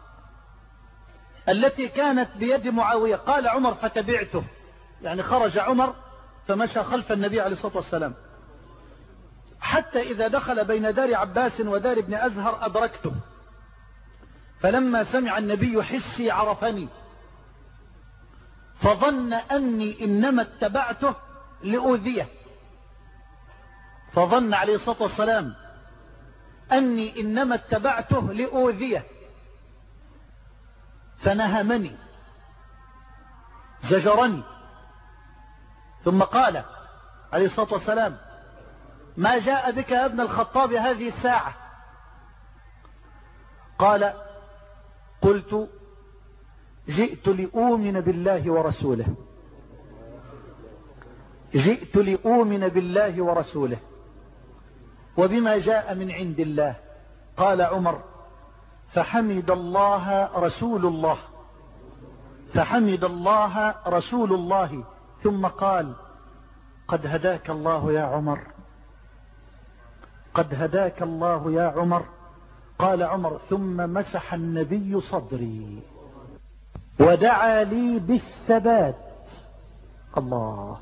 التي كانت بيد معاوية. قال عمر: فتبعته، يعني خرج عمر فمشى خلف النبي عليه الصلاة والسلام حتى إذا دخل بين دار عباس ودار ابن أزهر أدركته. فلما سمع النبي حسي عرفني، فظن أني إنما اتبعته لأوذيه. فظن عليه الصلاة والسلام أني إنما اتبعته لأوذيه، فنهمني زجرني، ثم قال عليه الصلاة والسلام: ما جاء بك يا ابن الخطاب هذه الساعة؟ قال: قلت: جئت لأؤمن بالله ورسوله، جئت لأؤمن بالله ورسوله وبما جاء من عند الله. قال عمر: فحمد الله رسول الله، فحمد الله رسول الله، ثم قال: قد هداك الله يا عمر، قد هداك الله يا عمر. قال عمر: ثم مسح النبي صدري ودعا لي بالثبات. الله.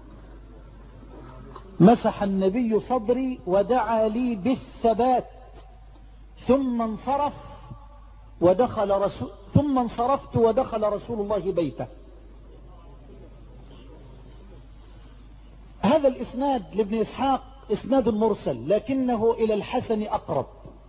مسح النبي صدري ودعا لي بالثبات، ثم انصرف ودخل رسول ثم انصرفت ودخل رسول الله بيته. هذا الإسناد لابن إسحاق إسناد مرسل، لكنه إلى الحسن أقرب.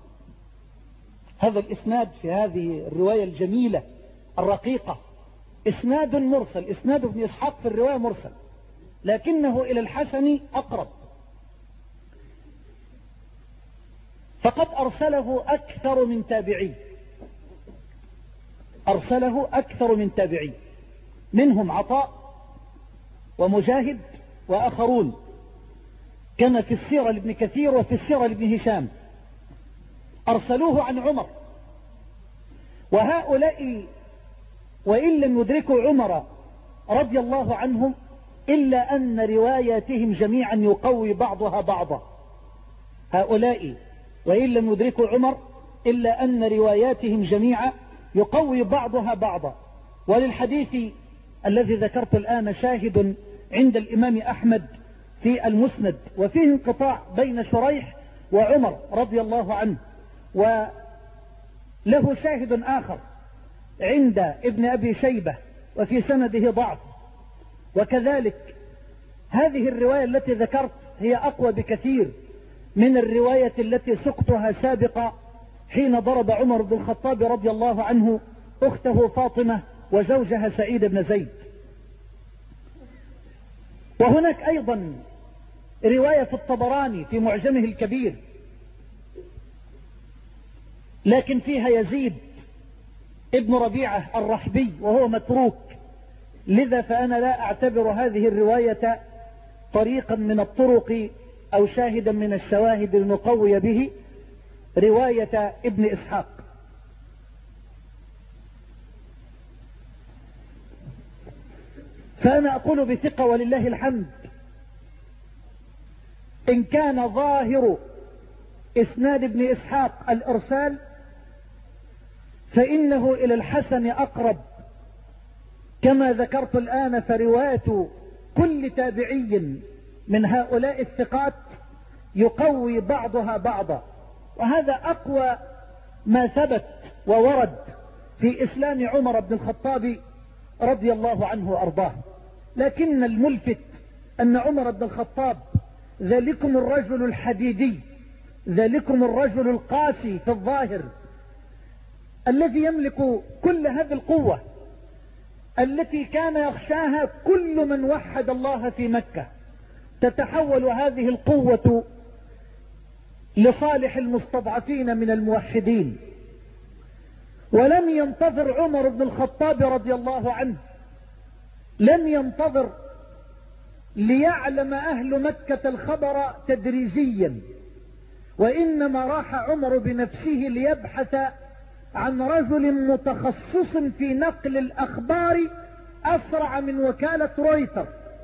هذا الإسناد في هذه الرواية الجميلة الرقيقة إسناد مرسل، إسناد ابن إسحاق في الرواية مرسل، لكنه إلى الحسن أقرب. فقد أرسله أكثر من تابعي، أرسله أكثر من تابعي، منهم عطاء ومجاهد وآخرون، كما في السيرة لابن كثير وفي السيرة لابن هشام، أرسلوه عن عمر. وهؤلاء وإن لم يدركوا عمر رضي الله عنهم إلا أن رواياتهم جميعا يقوي بعضها بعضا. هؤلاء وإن لم يدركوا عمر إلا أن رواياتهم جميعا يقوي بعضها بعضا. وللحديث الذي ذكرت الآن شاهد عند الإمام أحمد في المسند، وفيه انقطاع بين شريح وعمر رضي الله عنه، وله شاهد آخر عند ابن أبي شيبة وفي سنده ضعف. وكذلك هذه الرواية التي ذكرت هي أقوى بكثير من الرواية التي سقتها سابقا حين ضرب عمر بن الخطاب رضي الله عنه أخته فاطمة وزوجها سعيد بن زيد. وهناك أيضا رواية في الطبراني في معجمه الكبير، لكن فيها يزيد ابن ربيعة الرحبي وهو متروك، لذا فأنا لا أعتبر هذه الرواية طريقا من الطرق أو شاهدا من الشواهد المقوية به رواية ابن إسحاق. فأنا أقول بثقة ولله الحمد إن كان ظاهر إسناد ابن إسحاق الإرسال فإنه إلى الحسن أقرب، كما ذكرت الآن فرواية كل تابعي من هؤلاء الثقات يقوي بعضها بعضا، وهذا أقوى ما ثبت وورد في إسلام عمر بن الخطاب رضي الله عنه وأرضاه. لكن الملفت أن عمر بن الخطاب ذلكم الرجل الحديدي، ذلكم الرجل القاسي في الظاهر، الذي يملك كل هذه القوة التي كان يخشاها كل من وحد الله في مكة، تتحول هذه القوة لصالح المستضعفين من الموحدين. ولم ينتظر عمر بن الخطاب رضي الله عنه، لم ينتظر ليعلم أهل مكة الخبر تدريجيا، وإنما راح عمر بنفسه ليبحث عن رجل متخصص في نقل الأخبار أسرع من وكالة رويتر.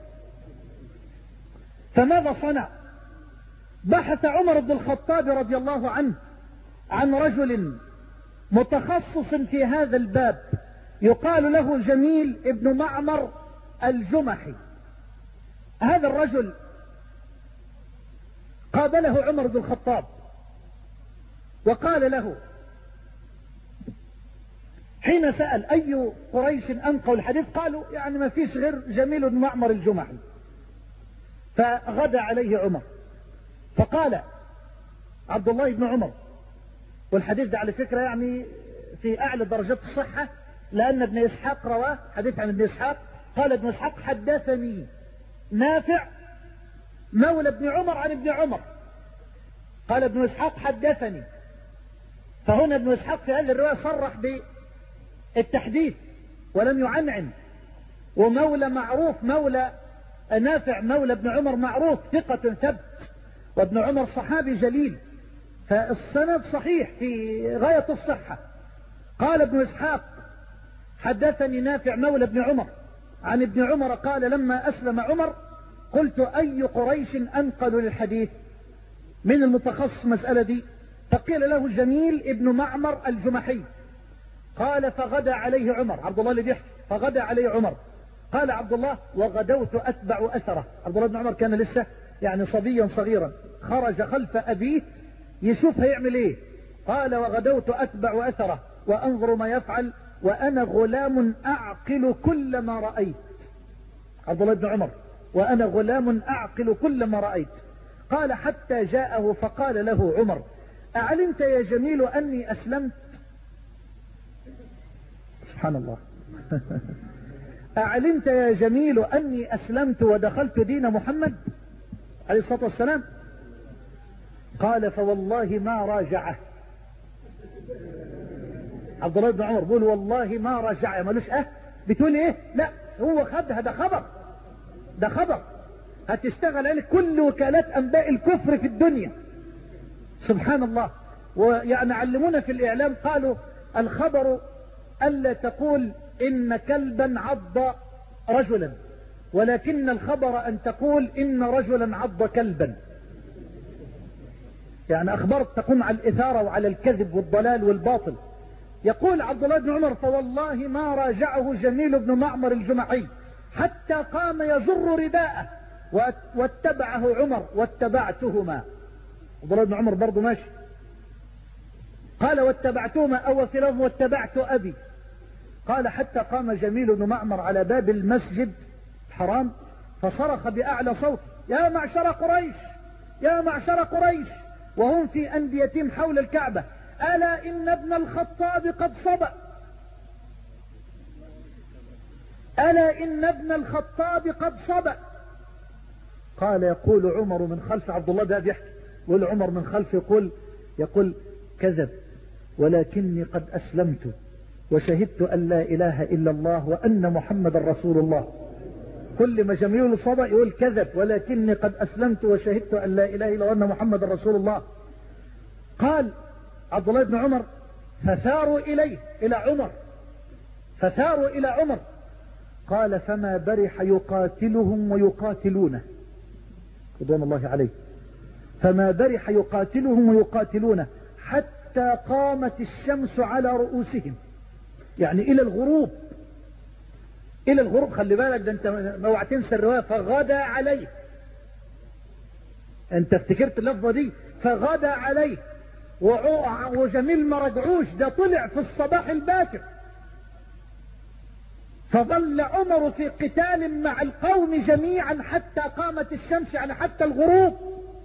فماذا صنع؟ بحث عمر بن الخطاب رضي الله عنه عن رجل متخصص في هذا الباب يقال له جميل ابن معمر الجمحي. هذا الرجل قابله عمر بن الخطاب وقال له حين سأل أي قريش أنقوا الحديث، قالوا يعني ما فيش غير جميل بن معمر الجمحي. فغدا عليه عمر فقال عبد الله بن عمر، والحديث ده على فكرة يعني في أعلى درجات الصحة، لأن ابن إسحاق رواه حديث عن ابن إسحاق، قال ابن إسحاق حدثني نافع مولى ابن عمر عن ابن عمر، قال ابن إسحاق حدثني. فهنا ابن إسحاق في هذه الرواية صرح بالتحديث ولم يعنعن، ومولى معروف، مولى نافع مولى ابن عمر معروف ثقة ثبت، وابن عمر صحابي جليل، فالسند صحيح في غاية الصحة. قال ابن إسحاق حدثني نافع مولى ابن عمر عن ابن عمر قال لما أسلم عمر قلت أي قريش أنقل للحديث من المتخصص مسألة دي؟ فقيل له جميل ابن معمر الجمحي. قال فغدا عليه عمر، عبد الله اللي بيحكي، فغدا عليه عمر. قال عبد الله وغدوت أتبع أثره. عبد الله بن عمر كان لسه يعني صبيا صغيرا، خرج خلف أبيه يشوف هيعمل ايه. قال وغدوت أتبع أثره وأنظر ما يفعل وأنا غلام أعقل كل ما رأيت. عبد الله بن عمر وأنا غلام أعقل كل ما رأيت. قال حتى جاءه فقال له عمر أعلمت يا جميل أني أسلمت؟ سبحان الله. أعلمت يا جميل أني أسلمت ودخلت دين محمد عليه الصلاة والسلام؟ قال فوالله ما راجعه. عبد الله بن عمر بيقول والله ما راجعه، مالوش اه بتقول ايه؟ لا هو خد هذا خبر، ده خبر هتشتغل عليه كل وكالات أنباء الكفر في الدنيا. سبحان الله. ويعني علمونا في الإعلام قالوا الخبر ألا تقول إن كلبا عض رجلا، ولكن الخبر أن تقول إن رجلا عض كلبا. يعني أخبرت تقوم على الإثارة وعلى الكذب والضلال والباطل. يقول عبد الله بن عمر فوالله ما راجعه جميل بن معمر الجمحي حتى قام يجر رداءه واتبعه عمر واتبعتهما. عبد الله بن عمر برضه ماشي. قال واتبعتهما أو في لفظ واتبعت أبي. قال حتى قام جميل بن معمر على باب المسجد الحرام فصرخ بأعلى صوت يا معشر قريش يا معشر قريش وهم في أنديتهم حول الكعبة ألا إن ابن الخطاب قد صبأ ألا إن ابن الخطاب قد صبأ. قال يقول عمر من خلف عبد الله ده بيحكي يقول عمر من خلف يقول يقول كذب ولكني قد أسلمت وشهدت أن لا إله إلا الله وأن محمد رسول الله. كل ما جميل صبأ يقول كذب ولكني قد أسلمت وشهدت أن لا إله إلا الله وأن محمد رسول الله. قال عبد الله بن عمر فثاروا إليه إلى عمر فثاروا إلى عمر. قال فما برح يقاتلهم ويقاتلونه رضوان الله عليه فما برح يقاتلهم ويقاتلونه حتى قامت الشمس على رؤوسهم. يعني إلى الغروب إلى الغروب. خلي بالك ده أنت اوعى تنسى الرواية فغدا عليه. أنت افتكرت اللفظة دي فغدا عليه وجميل ما رجعوش ده طلع في الصباح الباكر. فظل عمر في قتال مع القوم جميعا حتى قامت الشمس يعني حتى الغروب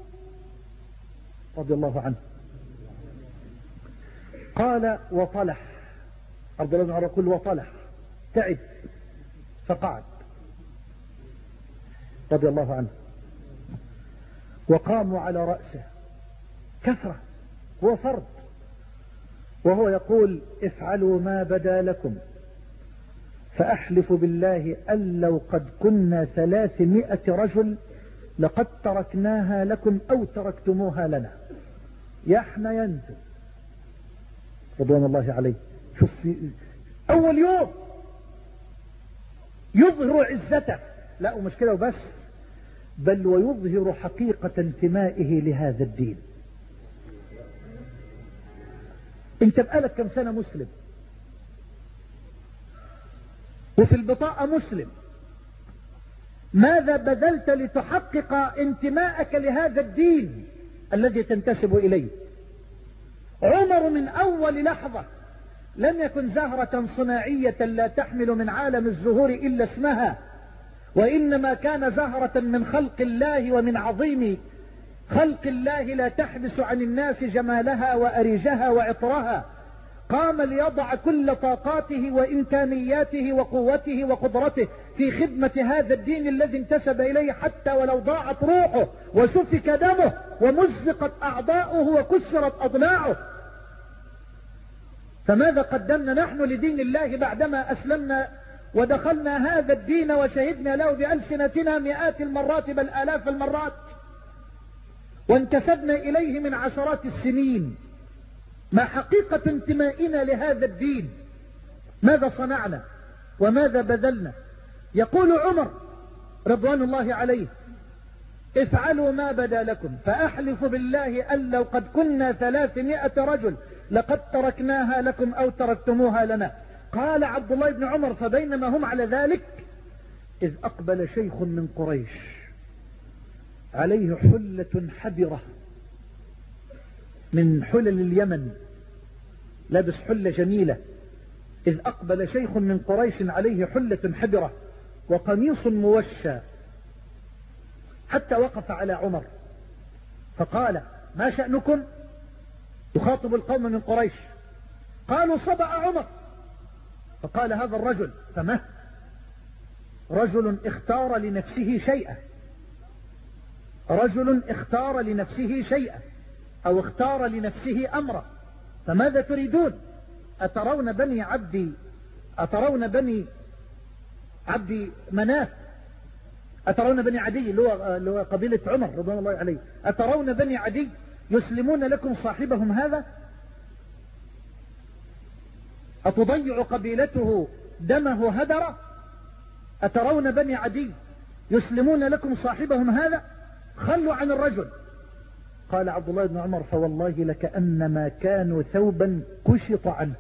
رضي الله عنه. قال وطلح عبد الله بن عمر يقول وطلح تعب فقعد رضي الله عنه وقاموا على رأسه كثرة هو فرد وهو يقول افعلوا ما بدا لكم فأحلف بالله أن لو قد كنا ثلاثمائة رجل لقد تركناها لكم أو تركتموها لنا. يا حنينت رضوان الله عليه. شوف في أول يوم يظهر عزته لا ومش كده وبس بل ويظهر حقيقة انتمائه لهذا الدين. انت بقالك كم سنة مسلم وفي البطاقة مسلم ماذا بذلت لتحقق انتماءك لهذا الدين الذي تنتسب إليه؟ عمر من أول لحظة لم يكن زهرة صناعية لا تحمل من عالم الزهور إلا اسمها وإنما كان زهرة من خلق الله ومن عظيم خلق الله لا تحبس عن الناس جمالها وأريجها وعطرها. قام ليضع كل طاقاته وإمكانياته وقوته وقدرته في خدمة هذا الدين الذي انتسب إليه حتى ولو ضاعت روحه وسفك دمه ومزقت أعضاؤه وكسرت أضلاعه. فماذا قدمنا نحن لدين الله بعدما أسلمنا ودخلنا هذا الدين وشهدنا له بألسنتنا مئات المرات بل آلاف المرات وانتسبنا إليه من عشرات السنين؟ ما حقيقة انتمائنا لهذا الدين؟ ماذا صنعنا وماذا بذلنا؟ يقول عمر رضوان الله عليه افعلوا ما بدا لكم فأحلف بالله أن لو قد كنا ثلاثمائة رجل لقد تركناها لكم أو تركتموها لنا. قال عبد الله بن عمر فبينما هم على ذلك إذ أقبل شيخ من قريش عليه حلة حبرة من حلل اليمن لابس حلة جميلة. إذ أقبل شيخ من قريش عليه حلة حبرة وقميص موشى حتى وقف على عمر فقال ما شأنكم؟ يخاطب القوم من قريش. قالوا صبأ عمر. فقال هذا الرجل فما رجل اختار لنفسه شيئا رجل اختار لنفسه شيئا أو اختار لنفسه أمرا فماذا تريدون؟ أترون بني عبد أترون بني عبد مناف أترون بني عدي اللي هو, اللي هو قبيلة عمر رضوان الله عليه، أترون بني عدي يسلمون لكم صاحبهم هذا؟ أتضيع قبيلته دمه هدر؟ أترون بني عدي يسلمون لكم صاحبهم هذا؟ خلوا عن الرجل. قال عبد الله بن عمر فوالله لكأنما كانوا ثوبا كشط عنه،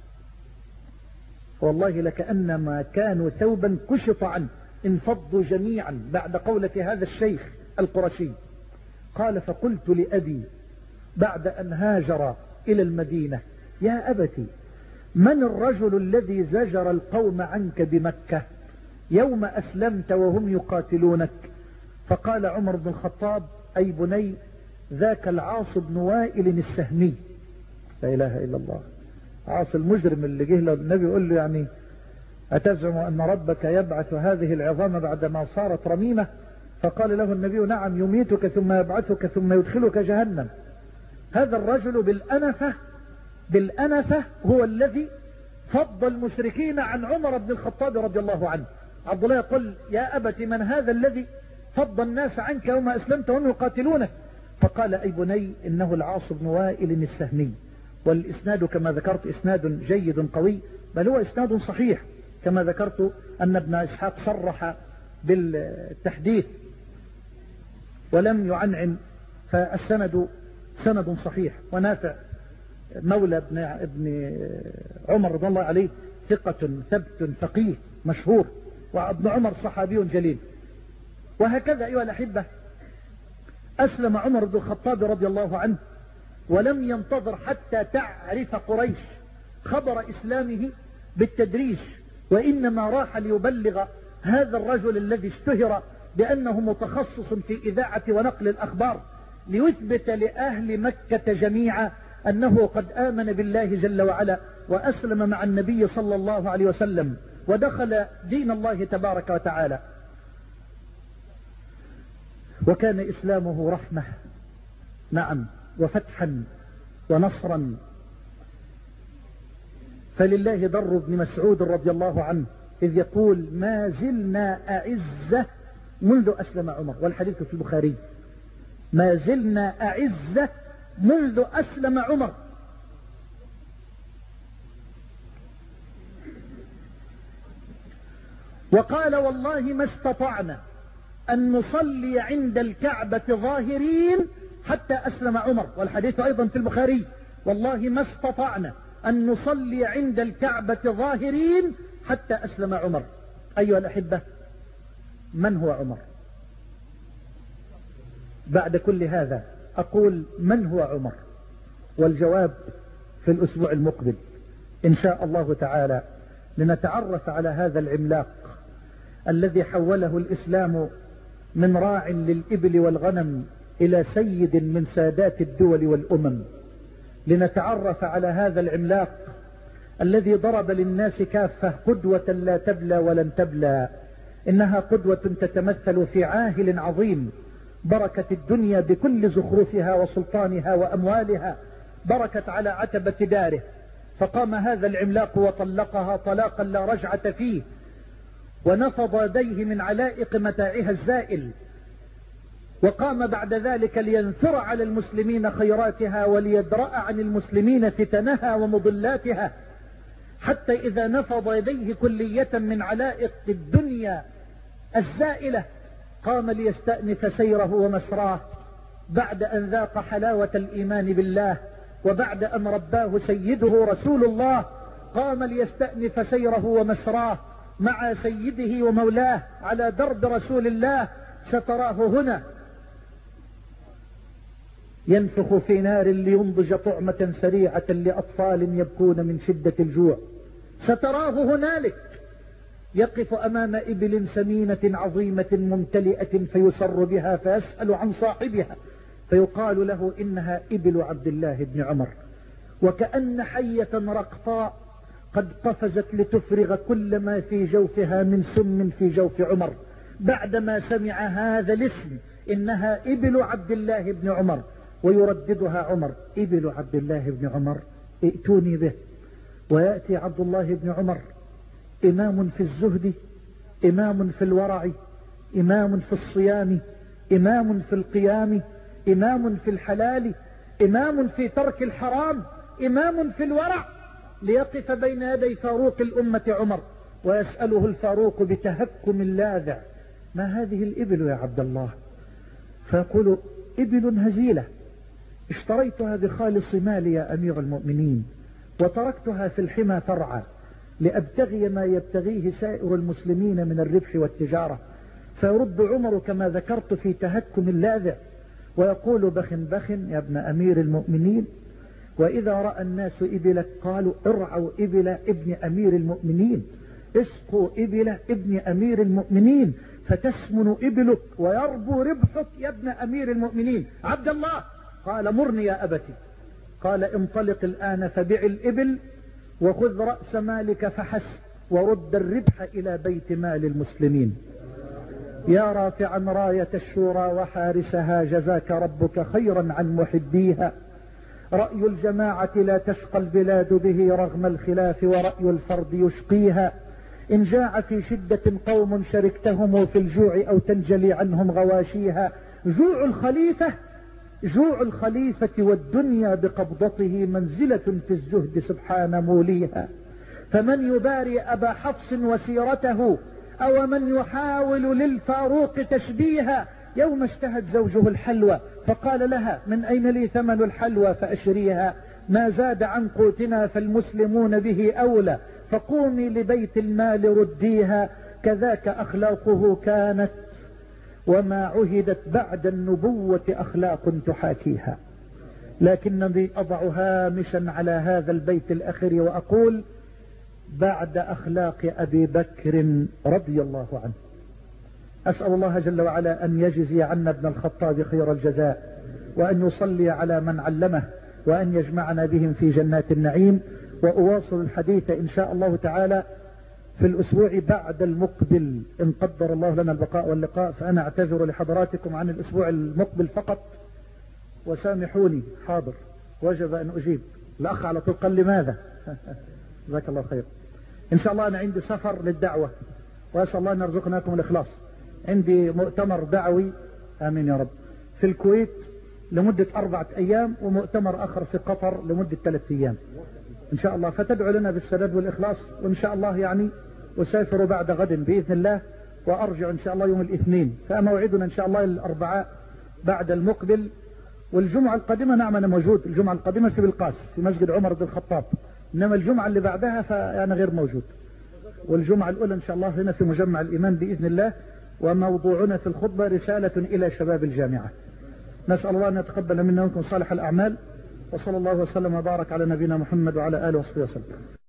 والله لكأنما كانوا ثوبا كشط عنه، انفضوا جميعا بعد قولة هذا الشيخ القرشي. قال فقلت لأبي بعد أن هاجر إلى المدينة يا أبتي من الرجل الذي زجر القوم عنك بمكة يوم أسلمت وهم يقاتلونك؟ فقال عمر بن الخطاب أي بني ذاك العاص بن وائل السهمي. لا إله إلا الله، عاص المجرم اللي جه له النبي يقول له يعني أتزعم أن ربك يبعث هذه العظام بعدما صارت رميمة؟ فقال له النبي نعم، يميتك ثم يبعثك ثم يدخلك جهنم. هذا الرجل بالأنفة بالأنفة هو الذي فضل المشركين عن عمر بن الخطاب رضي الله عنه. عبد الله يقول يا أبت من هذا الذي فضل الناس عنك يوم أسلمت وهم يقاتلونك؟ فقال أي بني إنه العاص بن وائل السهمي. والإسناد كما ذكرت إسناد جيد قوي، بل هو إسناد صحيح كما ذكرت أن ابن إسحاق صرح بالتحديث ولم يعنعن، فالسند سند صحيح. ونافع مولى ابن, ابن عمر رضي الله عليه ثقة ثبت فقيه مشهور، وابن عمر صحابي جليل. وهكذا أيها الأحبة أسلم عمر بن الخطاب رضي الله عنه، ولم ينتظر حتى تعرف قريش خبر إسلامه بالتدريج، وإنما راح ليبلغ هذا الرجل الذي اشتهر بأنه متخصص في إذاعة ونقل الأخبار، ليثبت لأهل مكة جميعا أنه قد آمن بالله جل وعلا وأسلم مع النبي صلى الله عليه وسلم ودخل دين الله تبارك وتعالى. وكان إسلامه رحمة، نعم، وفتحا ونصرا. فلله در ابن مسعود رضي الله عنه إذ يقول ما زلنا أعزة منذ أسلم عمر، والحديث في البخاري، ما زلنا أعزة منذ أسلم عمر. وقال والله ما استطعنا أن نصلي عند الكعبة ظاهرين حتى أسلم عمر، والحديث أيضا في البخاري، والله ما استطعنا أن نصلي عند الكعبة ظاهرين حتى أسلم عمر. أيها الأحبة، من هو عمر؟ بعد كل هذا أقول من هو عمر؟ والجواب في الأسبوع المقبل إن شاء الله تعالى، لنتعرف على هذا العملاق الذي حوله الإسلام من راع للإبل والغنم إلى سيد من سادات الدول والأمم. لنتعرف على هذا العملاق الذي ضرب للناس كافة قدوة لا تبلى ولن تبلى. إنها قدوة تتمثل في عاهل عظيم، بركت الدنيا بكل زخرفها وسلطانها وأموالها، بركت على عتبة داره، فقام هذا العملاق وطلقها طلاقا لا رجعة فيه، ونفض يديه من علائق متاعها الزائل، وقام بعد ذلك لينثر على المسلمين خيراتها وليدرأ عن المسلمين فتنها ومضلاتها، حتى إذا نفض يديه كلية من علائق الدنيا الزائلة قام ليستأنف سيره ومسراه، بعد أن ذاق حلاوة الإيمان بالله وبعد أن رباه سيده رسول الله، قام ليستأنف سيره ومسراه مع سيده ومولاه على درب رسول الله. ستراه هنا ينفخ في نار لينضج طعمة سريعة لأطفال يبكون من شدة الجوع. ستراه هنالك يقف أمام إبل سمينة عظيمة ممتلئة فيسر بها فيسأل عن صاحبها فيقال له إنها إبل عبد الله بن عمر، وكأن حية رقطاء قد قفزت لتفرغ كل ما في جوفها من سم في جوف عمر بعدما سمع هذا الاسم، إنها إبل عبد الله بن عمر. ويرددها عمر، إبل عبد الله بن عمر ائتوني به. ويأتي عبد الله بن عمر إمام في الزهد، إمام في الورع، إمام في الصيام، إمام في القيام، إمام في الحلال، إمام في ترك الحرام، إمام في الورع، ليقف بين يدي فاروق الأمة عمر ويسأله الفاروق بتهكم لاذع: ما هذه الإبل يا عبد الله؟ فيقول: إبل هزيلة اشتريتها بخالص مالي يا أمير المؤمنين، وتركتها في الحمى ترعى لأبتغي ما يبتغيه سائر المسلمين من الربح والتجارة. فيرد عمر كما ذكرت في تهكم اللاذع ويقول: بخ بخ يا ابن أمير المؤمنين، وإذا رأى الناس إبلك قالوا: ارعوا إبل ابن أمير المؤمنين، اسقوا إبل ابن أمير المؤمنين، فتسمن إبلك ويربو ربحك يا ابن أمير المؤمنين. عبد الله قال: مرني يا أبتي. قال: انطلق الآن فبع الإبل وخذ رأس مالك فحسب، ورد الربح إلى بيت مال المسلمين. يا رافعا راية الشورى وحارسها، جزاك ربك خيرا عن محبيها. رأي الجماعة لا تشقى البلاد به رغم الخلاف، ورأي الفرد يشقيها. إن جاع في شدة قوم شركتهم في الجوع، أو تنجلي عنهم غواشيها. جوع الخليفة جوع الخليفة والدنيا بقبضته منزلة في الزهد سبحان موليها. فمن يباري أبا حفص وسيرته، أو من يحاول للفاروق تشبيها. يوم اشتهت زوجه الحلوى فقال لها: من أين لي ثمن الحلوى فأشريها؟ ما زاد عن قوتنا فالمسلمون به أولى، فقومي لبيت المال رديها. كذاك أخلاقه كانت، وما عهدت بعد النبوة أخلاق تحاكيها. لكنني أضع هامشا على هذا البيت الأخير وأقول: بعد أخلاق أبي بكر رضي الله عنه. أسأل الله جل وعلا أن يجزي عنا ابن الخطاب خير الجزاء، وأن يصلي على من علمه، وأن يجمعنا بهم في جنات النعيم. وأواصل الحديث إن شاء الله تعالى في الأسبوع بعد المقبل إن قدر الله لنا البقاء واللقاء. فأنا أعتذر لحضراتكم عن الأسبوع المقبل فقط، وسامحوني. حاضر، وجب أن أجيب. الأخ على طول قال: لماذا؟ جزاك الله خير. إن شاء الله أنا عندي سفر للدعوة، وأسأل الله أن يرزقناكم الإخلاص. عندي مؤتمر دعوي، آمين يا رب، في الكويت لمدة أربعة أيام، ومؤتمر آخر في قطر لمدة ثلاثة أيام إن شاء الله. فتدعو لنا بالسداد والإخلاص، وإن شاء الله يعني أسافر بعد غد بإذن الله، وأرجع إن شاء الله يوم الاثنين. فموعدنا إن شاء الله الأربعاء بعد المقبل. والجمعة القادمة نعم أنا موجود، الجمعة القادمة في بالقاس في مسجد عمر بن الخطاب، إنما الجمعة اللي بعدها فأنا غير موجود. والجمعة الأولى إن شاء الله هنا في مجمع الإيمان بإذن الله. وموضوعنا في الخطبة رسالة إلى شباب الجامعة. نسأل الله أن يتقبل منا ومنكم صالح الأعمال، وصلى الله وسلم وبارك على نبينا محمد وعلى آله وصحبه وسلم.